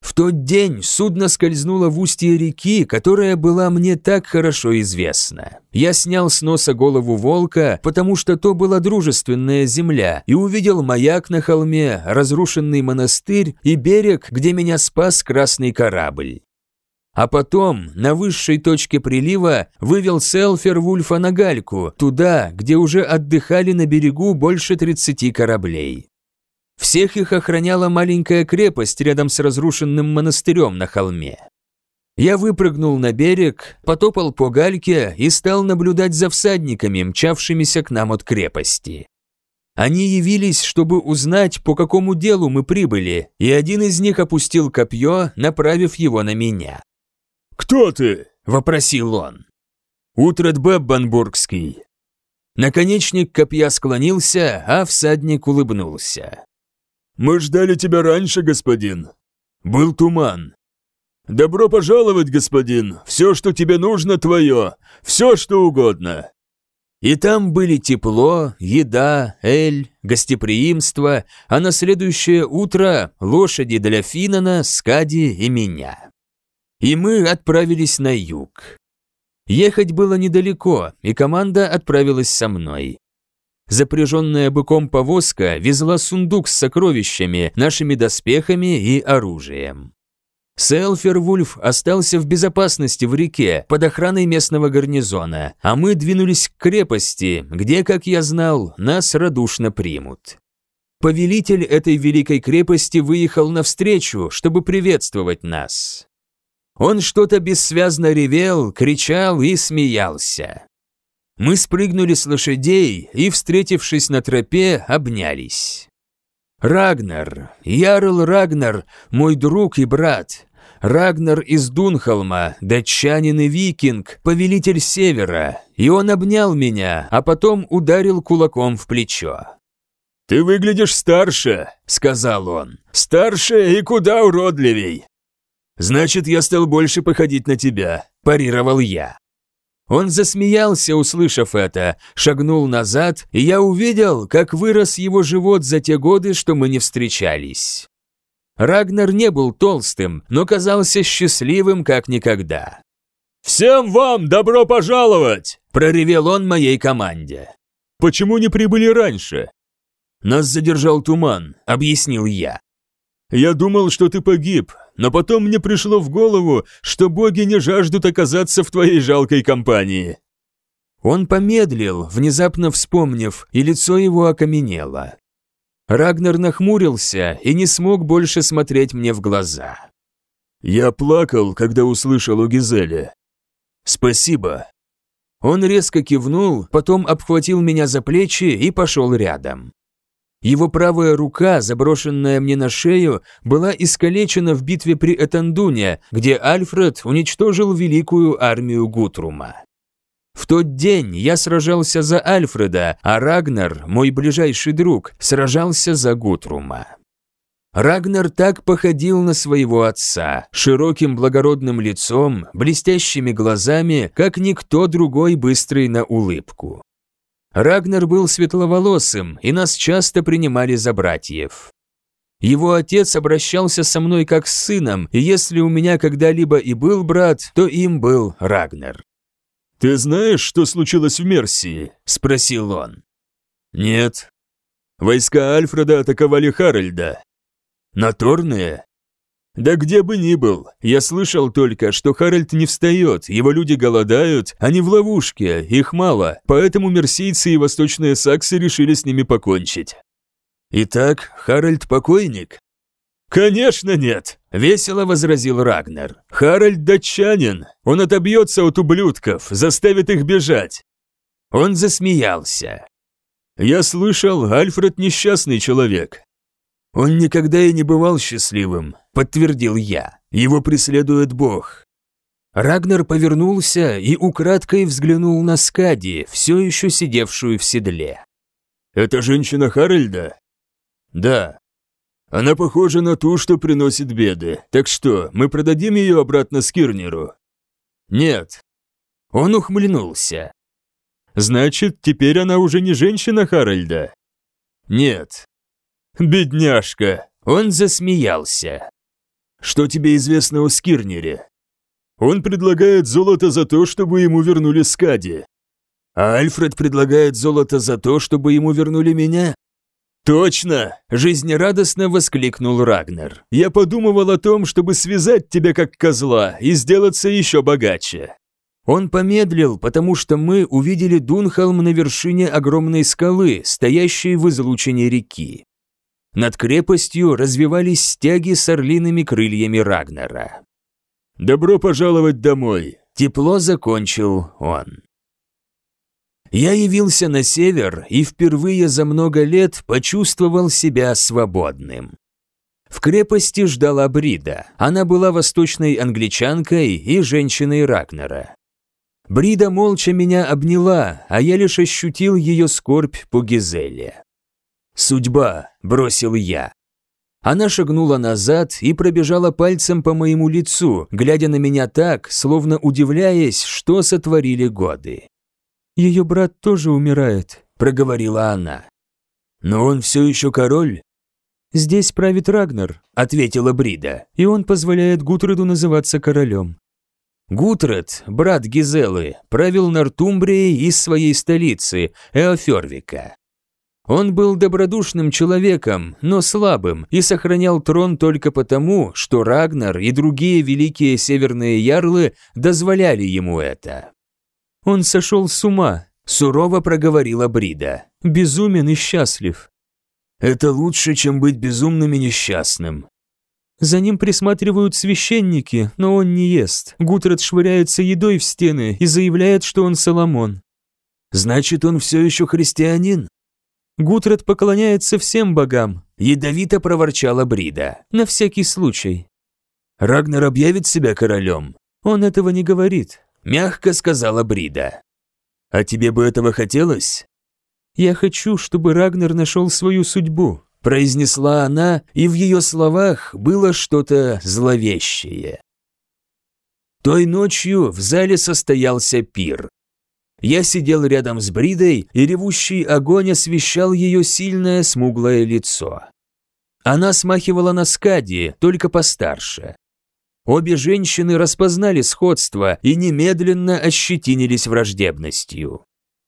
В тот день судно скользнуло в устье реки, которая была мне так хорошо известна. Я снял с носа голову волка, потому что то была дружественная земля, и увидел маяк на холме, разрушенный монастырь и берег, где меня спас красный корабль. А потом, на высшей точке прилива, вывел Селфер Вульфа на гальку, туда, где уже отдыхали на берегу больше 30 кораблей. Всех их охраняла маленькая крепость рядом с разрушенным монастырем на холме. Я выпрыгнул на берег, потопал по гальке и стал наблюдать за всадниками, мчавшимися к нам от крепости. Они явились, чтобы узнать, по какому делу мы прибыли, и один из них опустил копье, направив его на меня. «Кто ты?» – вопросил он. «Утрат Беббанбургский». Наконечник копья склонился, а всадник улыбнулся. «Мы ждали тебя раньше, господин. Был туман». «Добро пожаловать, господин. Все, что тебе нужно, твое. Все, что угодно». И там были тепло, еда, эль, гостеприимство, а на следующее утро лошади для Финана, Скади и меня. И мы отправились на юг. Ехать было недалеко, и команда отправилась со мной. Запряженная быком повозка везла сундук с сокровищами, нашими доспехами и оружием. Селфер Вульф остался в безопасности в реке под охраной местного гарнизона, а мы двинулись к крепости, где, как я знал, нас радушно примут. Повелитель этой великой крепости выехал навстречу, чтобы приветствовать нас. Он что-то бессвязно ревел, кричал и смеялся. Мы спрыгнули с лошадей и, встретившись на тропе, обнялись. Рагнар, Ярл Рагнар, мой друг и брат. Рагнар из Дунхолма, датчанин и викинг, повелитель Севера, и он обнял меня, а потом ударил кулаком в плечо. «Ты выглядишь старше», — сказал он, — «старше и куда уродливей». «Значит, я стал больше походить на тебя», – парировал я. Он засмеялся, услышав это, шагнул назад, и я увидел, как вырос его живот за те годы, что мы не встречались. Рагнар не был толстым, но казался счастливым как никогда. «Всем вам добро пожаловать!» – проревел он моей команде. «Почему не прибыли раньше?» «Нас задержал туман», – объяснил я. «Я думал, что ты погиб, но потом мне пришло в голову, что боги не жаждут оказаться в твоей жалкой компании». Он помедлил, внезапно вспомнив, и лицо его окаменело. Рагнар нахмурился и не смог больше смотреть мне в глаза. «Я плакал, когда услышал о Гизеле». «Спасибо». Он резко кивнул, потом обхватил меня за плечи и пошел рядом. Его правая рука, заброшенная мне на шею, была искалечена в битве при Этандуне, где Альфред уничтожил великую армию Гутрума. В тот день я сражался за Альфреда, а Рагнар, мой ближайший друг, сражался за Гутрума. Рагнар так походил на своего отца, широким благородным лицом, блестящими глазами, как никто другой быстрый на улыбку. Рагнар был светловолосым, и нас часто принимали за братьев. Его отец обращался со мной как с сыном, и если у меня когда-либо и был брат, то им был Рагнар. «Ты знаешь, что случилось в Мерсии?» – спросил он. «Нет». «Войска Альфреда атаковали Харальда». «На Торные?» «Да где бы ни был, я слышал только, что Харальд не встает, его люди голодают, они в ловушке, их мало, поэтому мерсийцы и восточные саксы решили с ними покончить». «Итак, Харальд покойник?» «Конечно нет», – весело возразил Рагнар. «Харальд датчанин, он отобьется от ублюдков, заставит их бежать». Он засмеялся. «Я слышал, Альфред несчастный человек». «Он никогда и не бывал счастливым», – подтвердил я. «Его преследует Бог». Рагнар повернулся и украдкой взглянул на Скади, все еще сидевшую в седле. «Это женщина Харальда?» «Да». «Она похожа на ту, что приносит беды. Так что, мы продадим ее обратно Скирнеру?» «Нет». Он ухмыльнулся. «Значит, теперь она уже не женщина Харальда?» «Нет». «Бедняжка!» Он засмеялся. Что тебе известно о Скирнере? Он предлагает золото за то, чтобы ему вернули Скади. А Альфред предлагает золото за то, чтобы ему вернули меня? Точно! Жизнерадостно воскликнул Рагнар. Я подумывал о том, чтобы связать тебя как козла и сделаться еще богаче. Он помедлил, потому что мы увидели Дунхолм на вершине огромной скалы, стоящей в излучине реки. Над крепостью развивались стяги с орлиными крыльями Рагнара. «Добро пожаловать домой!» – тепло закончил он. Я явился на север и впервые за много лет почувствовал себя свободным. В крепости ждала Брида. Она была восточной англичанкой и женщиной Рагнара. Брида молча меня обняла, а я лишь ощутил ее скорбь по Гизеле. «Судьба», – бросил я. Она шагнула назад и пробежала пальцем по моему лицу, глядя на меня так, словно удивляясь, что сотворили годы. «Ее брат тоже умирает», – проговорила она. «Но он все еще король?» «Здесь правит Рагнар», – ответила Брида. «И он позволяет Гутреду называться королем». Гутред, брат Гизелы, правил Нортумбрией из своей столицы, Эофервика. Он был добродушным человеком, но слабым, и сохранял трон только потому, что Рагнар и другие великие северные ярлы дозволяли ему это. «Он сошел с ума», – сурово проговорила Брида. «Безумен и счастлив». «Это лучше, чем быть безумным и несчастным». За ним присматривают священники, но он не ест. Гутред швыряется едой в стены и заявляет, что он Соломон. «Значит, он все еще христианин?» Гутред поклоняется всем богам», – ядовито проворчала Брида. «На всякий случай». «Рагнар объявит себя королем?» «Он этого не говорит», – мягко сказала Брида. «А тебе бы этого хотелось?» «Я хочу, чтобы Рагнар нашел свою судьбу», – произнесла она, и в ее словах было что-то зловещее. Той ночью в зале состоялся пир. Я сидел рядом с Бридой, и ревущий огонь освещал ее сильное смуглое лицо. Она смахивала на Скади, только постарше. Обе женщины распознали сходство и немедленно ощетинились враждебностью.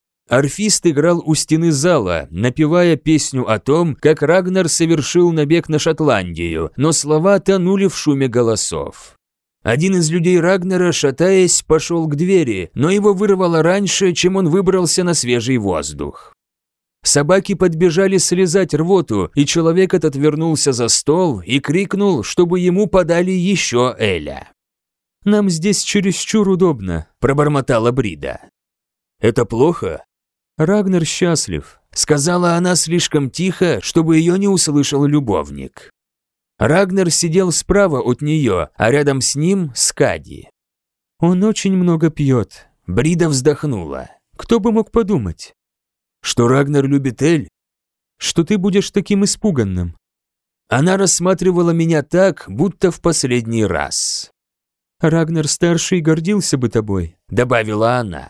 Орфист играл у стены зала, напевая песню о том, как Рагнар совершил набег на Шотландию, но слова тонули в шуме голосов. Один из людей Рагнара, шатаясь, пошел к двери, но его вырвало раньше, чем он выбрался на свежий воздух. Собаки подбежали слезать рвоту, и человек этот вернулся за стол и крикнул, чтобы ему подали еще эля. «Нам здесь чересчур удобно», – пробормотала Брида. «Это плохо?» «Рагнар счастлив», – сказала она слишком тихо, чтобы ее не услышал любовник. Рагнар сидел справа от нее, а рядом с ним Скади. «Он очень много пьет», – Брида вздохнула. «Кто бы мог подумать?» «Что Рагнар любит Эль?» «Что ты будешь таким испуганным?» Она рассматривала меня так, будто в последний раз. «Рагнар-старший гордился бы тобой», – добавила она.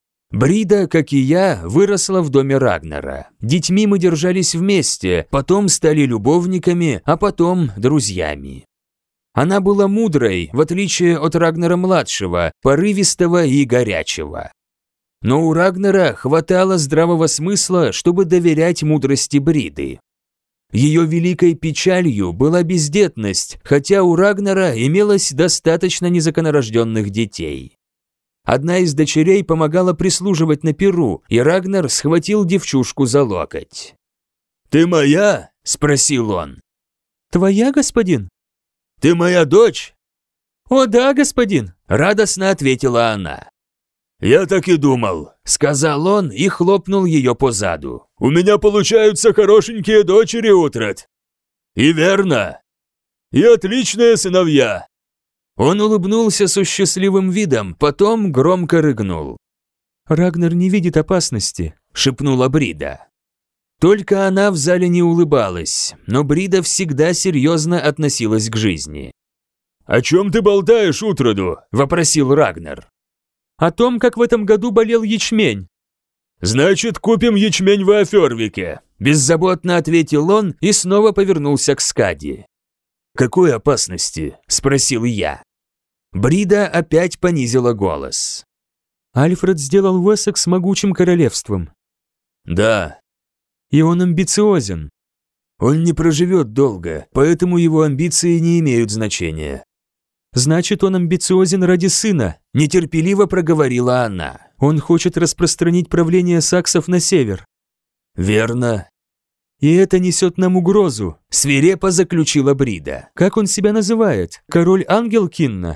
Брида, как и я, выросла в доме Рагнара. Детьми мы держались вместе, потом стали любовниками, а потом друзьями. Она была мудрой, в отличие от Рагнара-младшего, порывистого и горячего. Но у Рагнара хватало здравого смысла, чтобы доверять мудрости Бриды. Ее великой печалью была бездетность, хотя у Рагнара имелось достаточно незаконорожденных детей. Одна из дочерей помогала прислуживать на пиру, и Рагнар схватил девчушку за локоть. «Ты моя?» – спросил он. «Твоя, господин?» «Ты моя дочь?» «О да, господин!» – радостно ответила она. «Я так и думал», – сказал он и хлопнул ее по заду. «У меня получаются хорошенькие дочери, Утрат». «И верно. И отличные сыновья». Он улыбнулся со счастливым видом, потом громко рыгнул. «Рагнар не видит опасности», – шепнула Брида. Только она в зале не улыбалась, но Брида всегда серьезно относилась к жизни. «О чем ты болтаешь, Утраду?» – вопросил Рагнар. «О том, как в этом году болел ячмень». «Значит, купим ячмень в Эофервике», – беззаботно ответил он и снова повернулся к Скади. «Какой опасности?» – спросил я. Брида опять понизила голос. Альфред сделал Уэссекс могучим королевством. «Да». «И он амбициозен». «Он не проживет долго, поэтому его амбиции не имеют значения». «Значит, он амбициозен ради сына», – нетерпеливо проговорила она. «Он хочет распространить правление саксов на север». «Верно». «И это несет нам угрозу», – свирепо заключила Брида. «Как он себя называет? Король-ангел Кинна?»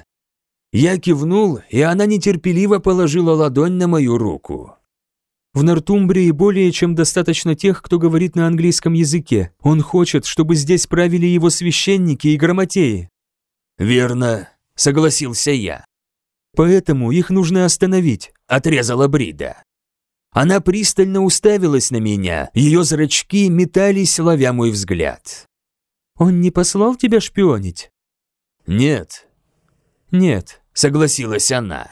Я кивнул, и она нетерпеливо положила ладонь на мою руку. «В Нортумбрии более чем достаточно тех, кто говорит на английском языке. Он хочет, чтобы здесь правили его священники и грамотеи». «Верно», – согласился я. «Поэтому их нужно остановить», – отрезала Брида. Она пристально уставилась на меня, ее зрачки метались, ловя мой взгляд. «Он не послал тебя шпионить?» «Нет». «Нет», – согласилась она.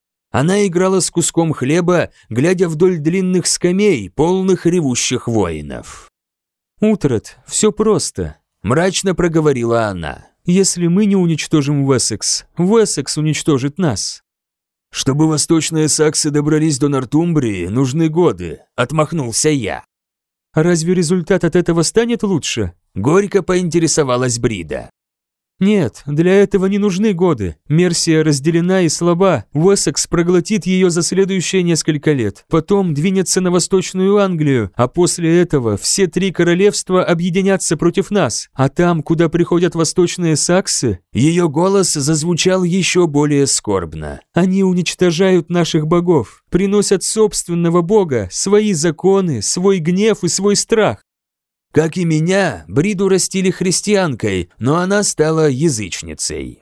Она играла с куском хлеба, глядя вдоль длинных скамей, полных ревущих воинов. «Утрат, все просто», – мрачно проговорила она. «Если мы не уничтожим Уэссекс, Уэссекс уничтожит нас». «Чтобы восточные саксы добрались до Нортумбрии, нужны годы», – отмахнулся я. «Разве результат от этого станет лучше?» – горько поинтересовалась Брида. «Нет, для этого не нужны годы. Мерсия разделена и слаба. Уэссекс проглотит ее за следующие несколько лет. Потом двинется на Восточную Англию, а после этого все 3 королевства объединятся против нас. А там, куда приходят восточные саксы...» Ее голос зазвучал еще более скорбно. «Они уничтожают наших богов, приносят собственного бога, свои законы, свой гнев и свой страх. Как и меня, Бриду растили христианкой, но она стала язычницей.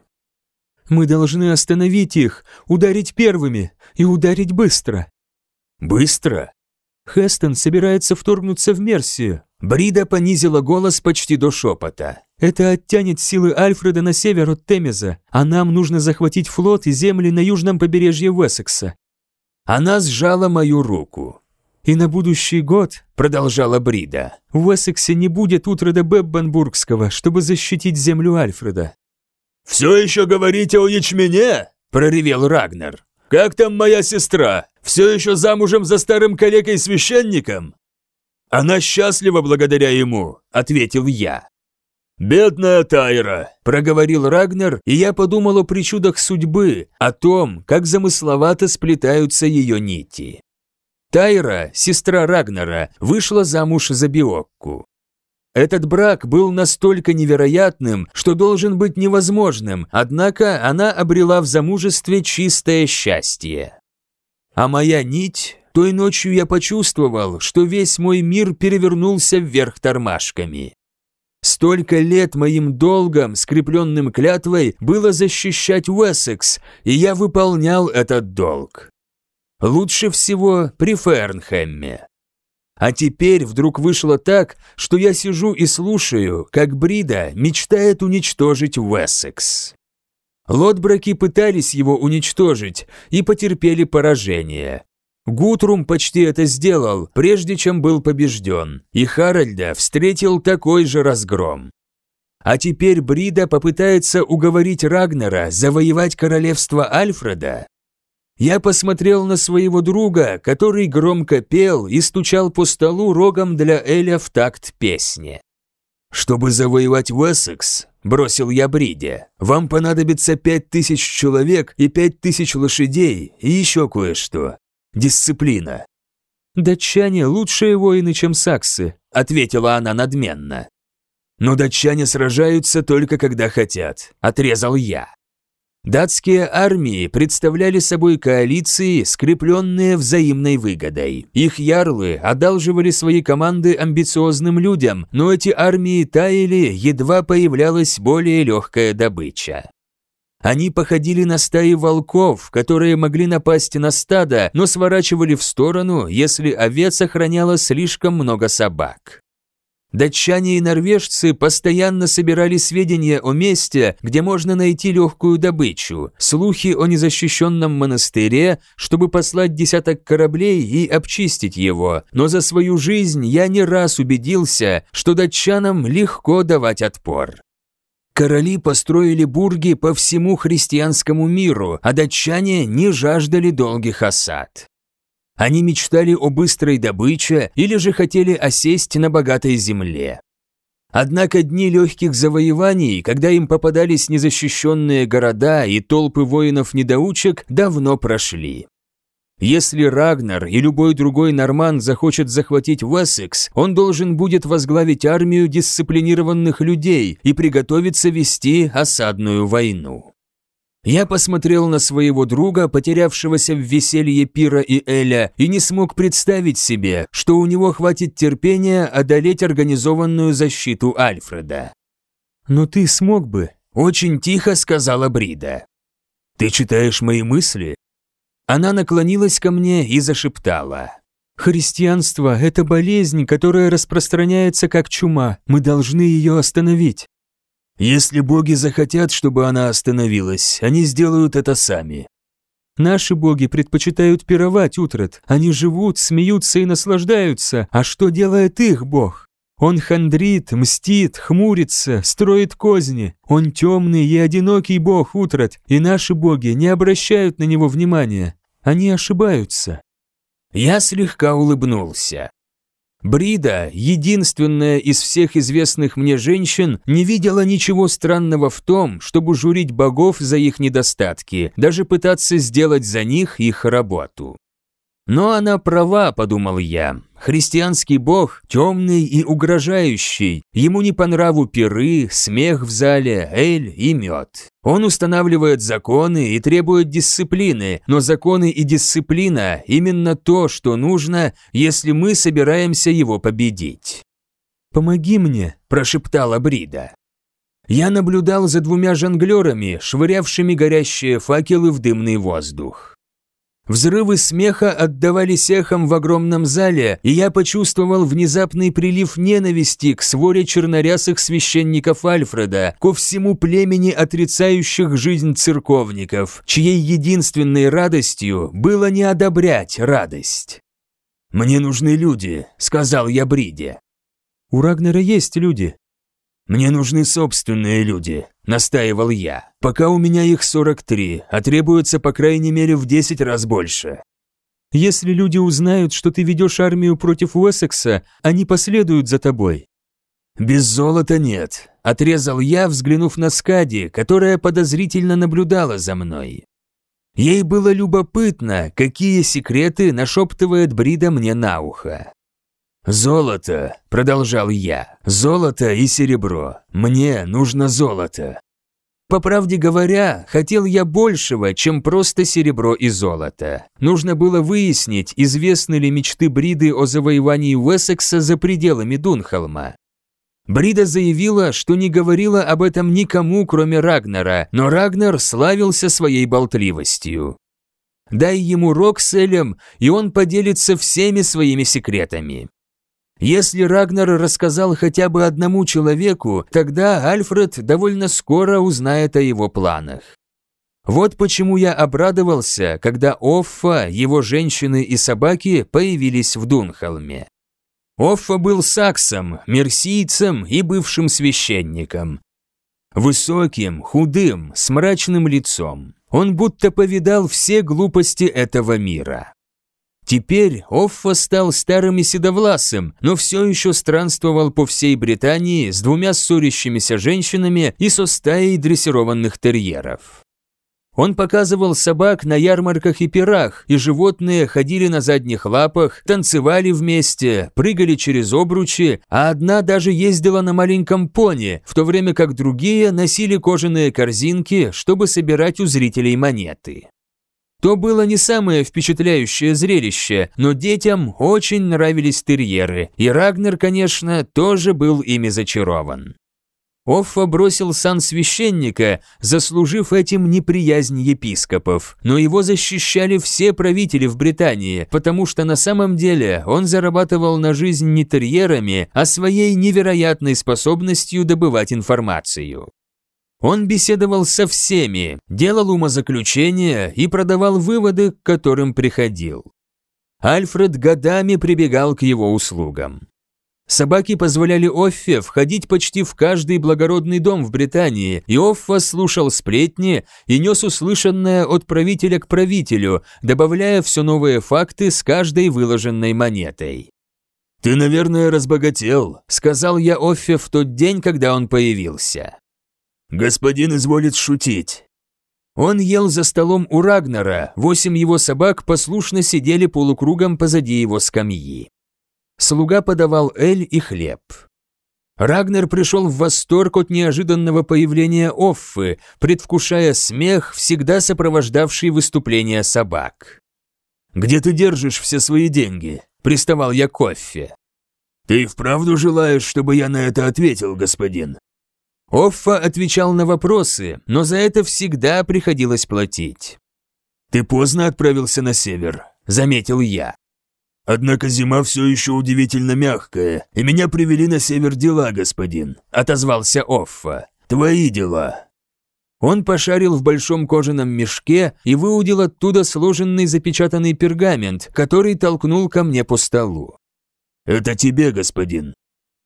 Мы должны остановить их, ударить первыми и ударить быстро». «Быстро?» «Хестон собирается вторгнуться в Мерсию». Брида понизила голос почти до шепота. «Это оттянет силы Альфреда на север от Темеза, а нам нужно захватить флот и земли на южном побережье Уэссекса». Она сжала мою руку. «И на будущий год, — продолжала Брида, — в Уэссексе не будет Утрада Беббенбургского, чтобы защитить землю Альфреда». «Все еще говорите о ячмене?» – проревел Рагнар. «Как там моя сестра? Все еще замужем за старым калекой-священником?» «Она счастлива благодаря ему», – ответил я. «Бедная Тайра», – проговорил Рагнар, и я подумал о причудах судьбы, о том, как замысловато сплетаются ее нити. Тайра, сестра Рагнара, вышла замуж за Биокку. Этот брак был настолько невероятным, что должен быть невозможным, однако она обрела в замужестве чистое счастье. А моя нить, той ночью я почувствовал, что весь мой мир перевернулся вверх тормашками. Столько лет моим долгом, скрепленным клятвой, было защищать Уэссекс, и я выполнял этот долг. Лучше всего при Фернхэмме. А теперь вдруг вышло так, что я сижу и слушаю, как Брида мечтает уничтожить Уэссекс. Лотбраки пытались его уничтожить и потерпели поражение. Гутрум почти это сделал, прежде чем был побежден, и Харальда встретил такой же разгром. А теперь Брида попытается уговорить Рагнара завоевать королевство Альфреда? Я посмотрел на своего друга, который громко пел и стучал по столу рогом для Эля в такт песни. «Чтобы завоевать Уэссекс, — бросил я Бриде, — вам понадобится 5000 человек и 5000 лошадей и еще кое-что. Дисциплина». «Датчане лучшие воины, чем саксы», — ответила она надменно. «Но датчане сражаются только когда хотят», — отрезал я. Датские армии представляли собой коалиции, скрепленные взаимной выгодой. Их ярлы одалживали свои команды амбициозным людям, но эти армии таяли, едва появлялась более легкая добыча. Они походили на стаи волков, которые могли напасть на стадо, но сворачивали в сторону, если овец охраняло слишком много собак. Датчане и норвежцы постоянно собирали сведения о месте, где можно найти легкую добычу, слухи о незащищенном монастыре, чтобы послать десяток кораблей и обчистить его, но за свою жизнь я не раз убедился, что датчанам легко давать отпор. Короли построили бурги по всему христианскому миру, а датчане не жаждали долгих осад. Они мечтали о быстрой добыче или же хотели осесть на богатой земле. Однако дни легких завоеваний, когда им попадались незащищенные города и толпы воинов-недоучек, давно прошли. Если Рагнар и любой другой норман захочет захватить Уэссекс, он должен будет возглавить армию дисциплинированных людей и приготовиться вести осадную войну. Я посмотрел на своего друга, потерявшегося в веселье пира и эля, и не смог представить себе, что у него хватит терпения одолеть организованную защиту Альфреда. «Но ты смог бы», – очень тихо сказала Брида. «Ты читаешь мои мысли?» Она наклонилась ко мне и зашептала. «Христианство – это болезнь, которая распространяется как чума. Мы должны ее остановить». «Если боги захотят, чтобы она остановилась, они сделают это сами». «Наши боги предпочитают пировать, Утрат. Они живут, смеются и наслаждаются. А что делает их бог? Он хандрит, мстит, хмурится, строит козни. Он темный и одинокий бог, Утрат, и наши боги не обращают на него внимания. Они ошибаются». Я слегка улыбнулся. Брида, единственная из всех известных мне женщин, не видела ничего странного в том, чтобы журить богов за их недостатки, даже пытаться сделать за них их работу. Но она права, подумал я. Христианский бог темный и угрожающий, ему не по нраву пиры, смех в зале, эль и мед. Он устанавливает законы и требует дисциплины, но законы и дисциплина – именно то, что нужно, если мы собираемся его победить. «Помоги мне», – прошептала Брида. Я наблюдал за двумя жонглерами, швырявшими горящие факелы в дымный воздух. Взрывы смеха отдавались эхом в огромном зале, и я почувствовал внезапный прилив ненависти к своре чернорясых священников Альфреда, ко всему племени отрицающих жизнь церковников, чьей единственной радостью было не одобрять радость. «Мне нужны люди», — сказал я Бриде. «У Рагнера есть люди». «Мне нужны собственные люди», – настаивал я. «Пока у меня их 43, а требуется по крайней мере в 10 раз больше». «Если люди узнают, что ты ведешь армию против Уэссекса, они последуют за тобой». «Без золота нет», – отрезал я, взглянув на Скади, которая подозрительно наблюдала за мной. Ей было любопытно, какие секреты нашептывает Брида мне на ухо. «Золото», – продолжал я, – «золото и серебро. Мне нужно золото». По правде говоря, хотел я большего, чем просто серебро и золото. Нужно было выяснить, известны ли мечты Бриды о завоевании Уэссекса за пределами Дунхолма. Брида заявила, что не говорила об этом никому, кроме Рагнара, но Рагнар славился своей болтливостью. Дай ему рог с Элем, и он поделится всеми своими секретами. Если Рагнар рассказал хотя бы одному человеку, тогда Альфред довольно скоро узнает о его планах. Вот почему я обрадовался, когда Оффа, его женщины и собаки появились в Дунхолме. Оффа был саксом, мерсийцем и бывшим священником. Высоким, худым, с мрачным лицом. Он будто повидал все глупости этого мира. Теперь Оффа стал старым и седовласым, но все еще странствовал по всей Британии с двумя ссорящимися женщинами и со стаей дрессированных терьеров. Он показывал собак на ярмарках и пирах, и животные ходили на задних лапах, танцевали вместе, прыгали через обручи, а одна даже ездила на маленьком пони, в то время как другие носили кожаные корзинки, чтобы собирать у зрителей монеты. То было не самое впечатляющее зрелище, но детям очень нравились терьеры, и Рагнар, конечно, тоже был ими зачарован. Оффа бросил сан священника, заслужив этим неприязнь епископов, но его защищали все правители в Британии, потому что на самом деле он зарабатывал на жизнь не терьерами, а своей невероятной способностью добывать информацию. Он беседовал со всеми, делал умозаключения и продавал выводы, к которым приходил. Альфред годами прибегал к его услугам. Собаки позволяли Оффе входить почти в каждый благородный дом в Британии, и Оффа слушал сплетни и нес услышанное от правителя к правителю, добавляя все новые факты с каждой выложенной монетой. «Ты, наверное, разбогател», — сказал я Оффе в тот день, когда он появился. «Господин изволит шутить». Он ел за столом у Рагнара, 8 его собак послушно сидели полукругом позади его скамьи. Слуга подавал эль и хлеб. Рагнар пришел в восторг от неожиданного появления Оффы, предвкушая смех, всегда сопровождавший выступления собак. «Где ты держишь все свои деньги?» – приставал я к Оффе. «Ты вправду желаешь, чтобы я на это ответил, господин?» Оффа отвечал на вопросы, но за это всегда приходилось платить. «Ты поздно отправился на север», – заметил я. «Однако зима все еще удивительно мягкая, и меня привели на север дела, господин», – отозвался Оффа. «Твои дела». Он пошарил в большом кожаном мешке и выудил оттуда сложенный запечатанный пергамент, который толкнул ко мне по столу. «Это тебе, господин».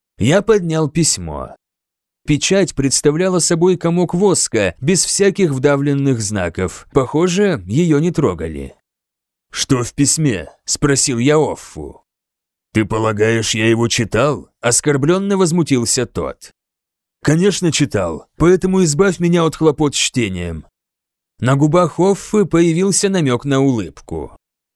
Я поднял письмо. Печать представляла собой комок воска, без всяких вдавленных знаков. Похоже, ее не трогали. «Что в письме?» – спросил я Оффу. «Ты полагаешь, я его читал?» – оскорбленно возмутился тот. «Конечно читал, поэтому избавь меня от хлопот с чтением». На губах Оффы появился намек на улыбку.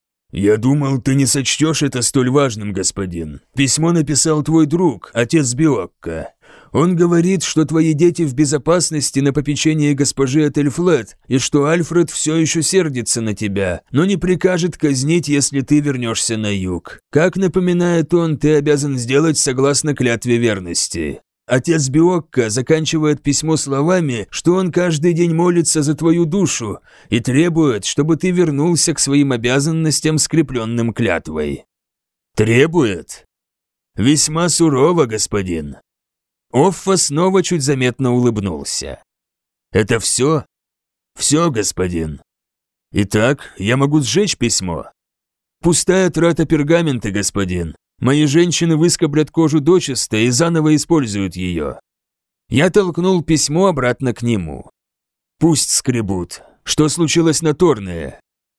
«Я думал, ты не сочтешь это столь важным, господин. Письмо написал твой друг, отец Биокка. Он говорит, что твои дети в безопасности на попечении госпожи Этельфлет, и что Альфред все еще сердится на тебя, но не прикажет казнить, если ты вернешься на юг. Как напоминает он, ты обязан сделать согласно клятве верности. Отец Биокка заканчивает письмо словами, что он каждый день молится за твою душу и требует, чтобы ты вернулся к своим обязанностям, скрепленным клятвой». «Требует?» «Весьма сурово, господин». Оффа снова чуть заметно улыбнулся. «Это все?» «Все, господин». «Итак, я могу сжечь письмо?» «Пустая трата пергамента, господин. Мои женщины выскоблят кожу дочисто и заново используют ее». Я толкнул письмо обратно к нему. «Пусть скребут. Что случилось на Торнее?»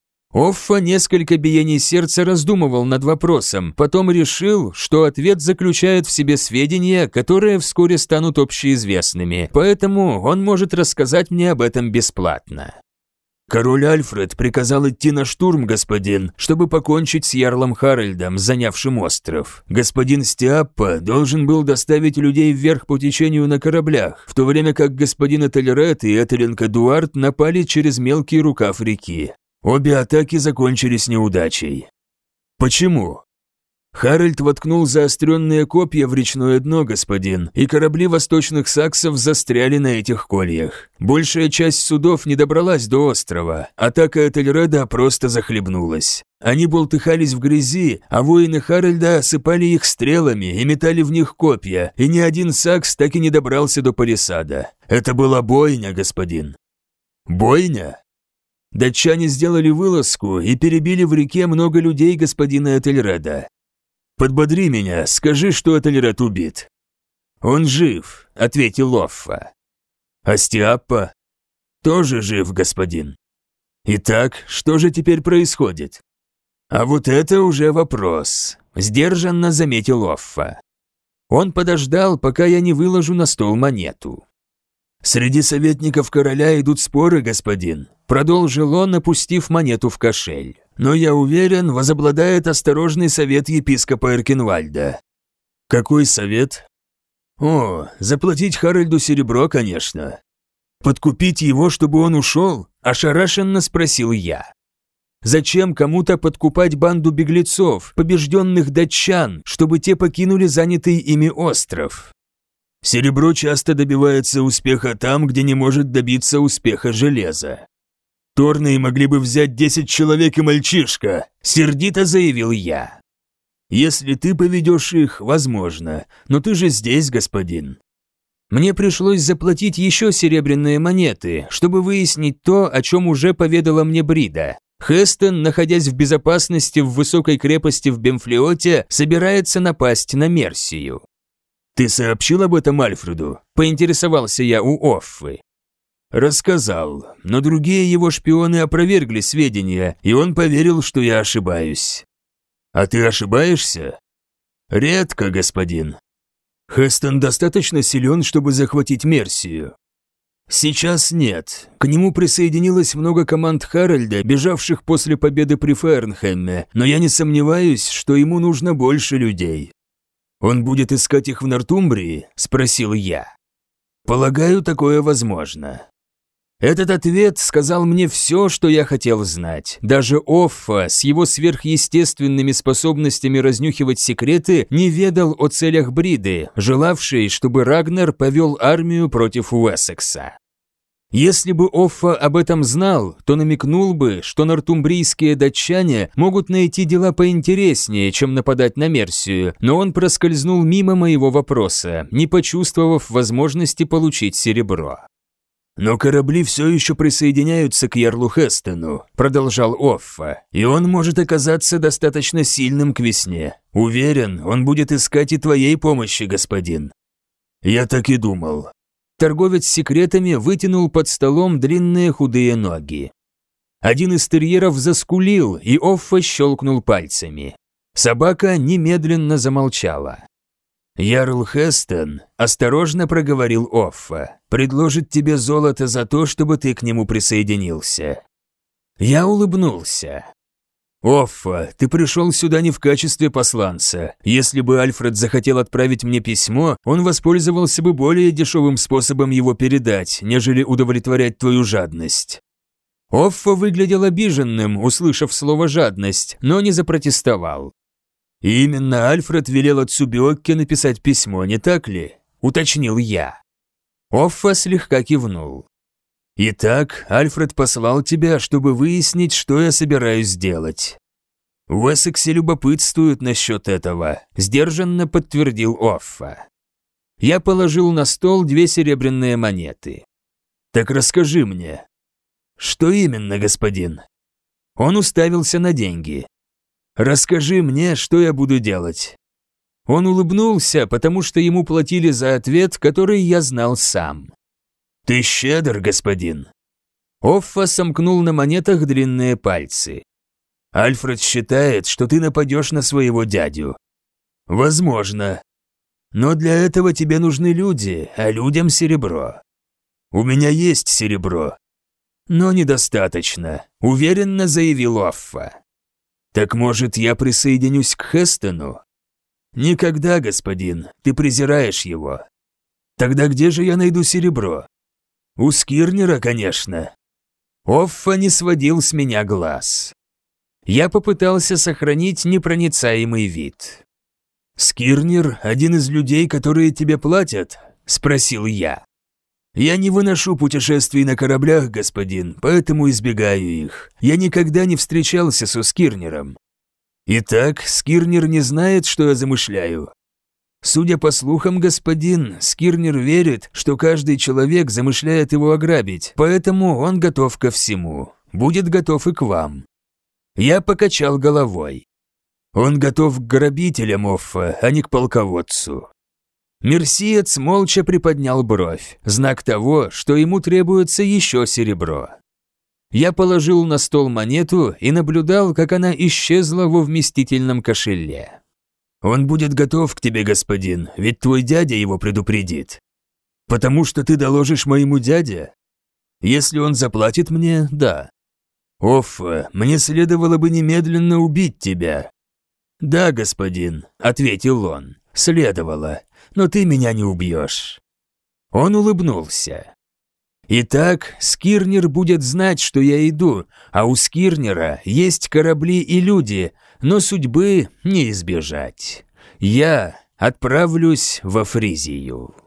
Оффа несколько биений сердца раздумывал над вопросом, потом решил, что ответ заключает в себе сведения, которые вскоре станут общеизвестными, поэтому он может рассказать мне об этом бесплатно. «Король Альфред приказал идти на штурм, господин, чтобы покончить с ярлом Харальдом, занявшим остров. Господин Стиаппа должен был доставить людей вверх по течению на кораблях, в то время как господин Этельред и Этелинг Эдуард напали через мелкий рукав реки. Обе атаки закончились неудачей». «Почему?» «Харальд воткнул заостренные копья в речное дно, господин, и корабли восточных саксов застряли на этих кольях. Большая часть судов не добралась до острова, атака Этельреда просто захлебнулась. Они болтыхались в грязи, а воины Харальда осыпали их стрелами и метали в них копья, и ни один сакс так и не добрался до палисада. Это была бойня, господин». «Бойня?» «Датчане сделали вылазку и перебили в реке много людей господина Этельреда». «Подбодри меня, скажи, что Этельред убит». «Он жив», — ответил Оффа. «А Стиаппа?» «Тоже жив, господин». «Итак, что же теперь происходит?» «А вот это уже вопрос», — сдержанно заметил Оффа. Он подождал, пока я не выложу на стол монету. «Среди советников короля идут споры, господин», — продолжил он, опустив монету в кошель. «Но я уверен, возобладает осторожный совет епископа Эркенвальда». «Какой совет?» «О, заплатить Харальду серебро, конечно». «Подкупить его, чтобы он ушел?» – ошарашенно спросил я. «Зачем кому-то подкупать банду беглецов, побежденных датчан, чтобы те покинули занятый ими остров?» «Серебро часто добивается успеха там, где не может добиться успеха железа». «Торные могли бы взять 10 человек и мальчишка», – сердито заявил я. «Если ты поведешь их, возможно, но ты же здесь, господин». Мне пришлось заплатить еще серебряные монеты, чтобы выяснить то, о чем уже поведала мне Брида. Хестон, находясь в безопасности в высокой крепости в Бемфлиоте, собирается напасть на Мерсию. «Ты сообщил об этом Альфреду?» – поинтересовался я у Оффы. «Рассказал, но другие его шпионы опровергли сведения, и он поверил, что я ошибаюсь». «А ты ошибаешься?» «Редко, господин». «Хестон достаточно силен, чтобы захватить Мерсию?» «Сейчас нет. К нему присоединилось много команд Харальда, бежавших после победы при Фернхеме, но я не сомневаюсь, что ему нужно больше людей». «Он будет искать их в Нортумбрии?» – спросил я. «Полагаю, такое возможно». Этот ответ сказал мне все, что я хотел знать. Даже Оффа с его сверхъестественными способностями разнюхивать секреты не ведал о целях Бриды, желавшей, чтобы Рагнар повел армию против Уэссекса. Если бы Оффа об этом знал, то намекнул бы, что нортумбрийские датчане могут найти дела поинтереснее, чем нападать на Мерсию, но он проскользнул мимо моего вопроса, не почувствовав возможности получить серебро. «Но корабли все еще присоединяются к ярлу Хестону», – продолжал Оффа, – «и он может оказаться достаточно сильным к весне. Уверен, он будет искать и твоей помощи, господин». «Я так и думал». Торговец секретами вытянул под столом длинные худые ноги. Один из терьеров заскулил, и Оффа щелкнул пальцами. Собака немедленно замолчала. «Ярл Хестон», – осторожно проговорил Оффа, – «предложит тебе золото за то, чтобы ты к нему присоединился». Я улыбнулся. «Оффа, ты пришел сюда не в качестве посланца. Если бы Альфред захотел отправить мне письмо, он воспользовался бы более дешевым способом его передать, нежели удовлетворять твою жадность». Оффа выглядел обиженным, услышав слово «жадность», но не запротестовал. «И именно Альфред велел отцу Бьокке написать письмо, не так ли?» – уточнил я. Оффа слегка кивнул. «Итак, Альфред послал тебя, чтобы выяснить, что я собираюсь делать». «В Уэссексе любопытствуют насчет этого», – сдержанно подтвердил Оффа. Я положил на стол 2 серебряные монеты. «Так расскажи мне». «Что именно, господин?» Он уставился на деньги. «Расскажи мне, что я буду делать». Он улыбнулся, потому что ему платили за ответ, который я знал сам. «Ты щедр, господин». Оффа сомкнул на монетах длинные пальцы. «Альфред считает, что ты нападешь на своего дядю». «Возможно. Но для этого тебе нужны люди, а людям серебро». «У меня есть серебро». «Но недостаточно», – уверенно заявил Оффа. «Так, может, я присоединюсь к Хестону?» «Никогда, господин, ты презираешь его». «Тогда где же я найду серебро?» «У Скирнера, конечно». Оффа не сводил с меня глаз. Я попытался сохранить непроницаемый вид. «Скирнер – один из людей, которые тебе платят?» – спросил я. «Я не выношу путешествий на кораблях, господин, поэтому избегаю их. Я никогда не встречался со Скирнером». «Итак, Скирнер не знает, что я замышляю?» «Судя по слухам, господин, Скирнер верит, что каждый человек замышляет его ограбить, поэтому он готов ко всему. Будет готов и к вам». Я покачал головой. «Он готов к грабителям, Оффа, а не к полководцу». Мерсиец молча приподнял бровь, знак того, что ему требуется еще серебро. Я положил на стол монету и наблюдал, как она исчезла во вместительном кошеле. «Он будет готов к тебе, господин, ведь твой дядя его предупредит». «Потому что ты доложишь моему дяде?» «Если он заплатит мне, да». «Оффа, мне следовало бы немедленно убить тебя». «Да, господин», — ответил он, — «следовало, но ты меня не убьешь». Он улыбнулся. «Итак, Скирнер будет знать, что я иду, а у Скирнера есть корабли и люди, но судьбы не избежать. Я отправлюсь во Фризию».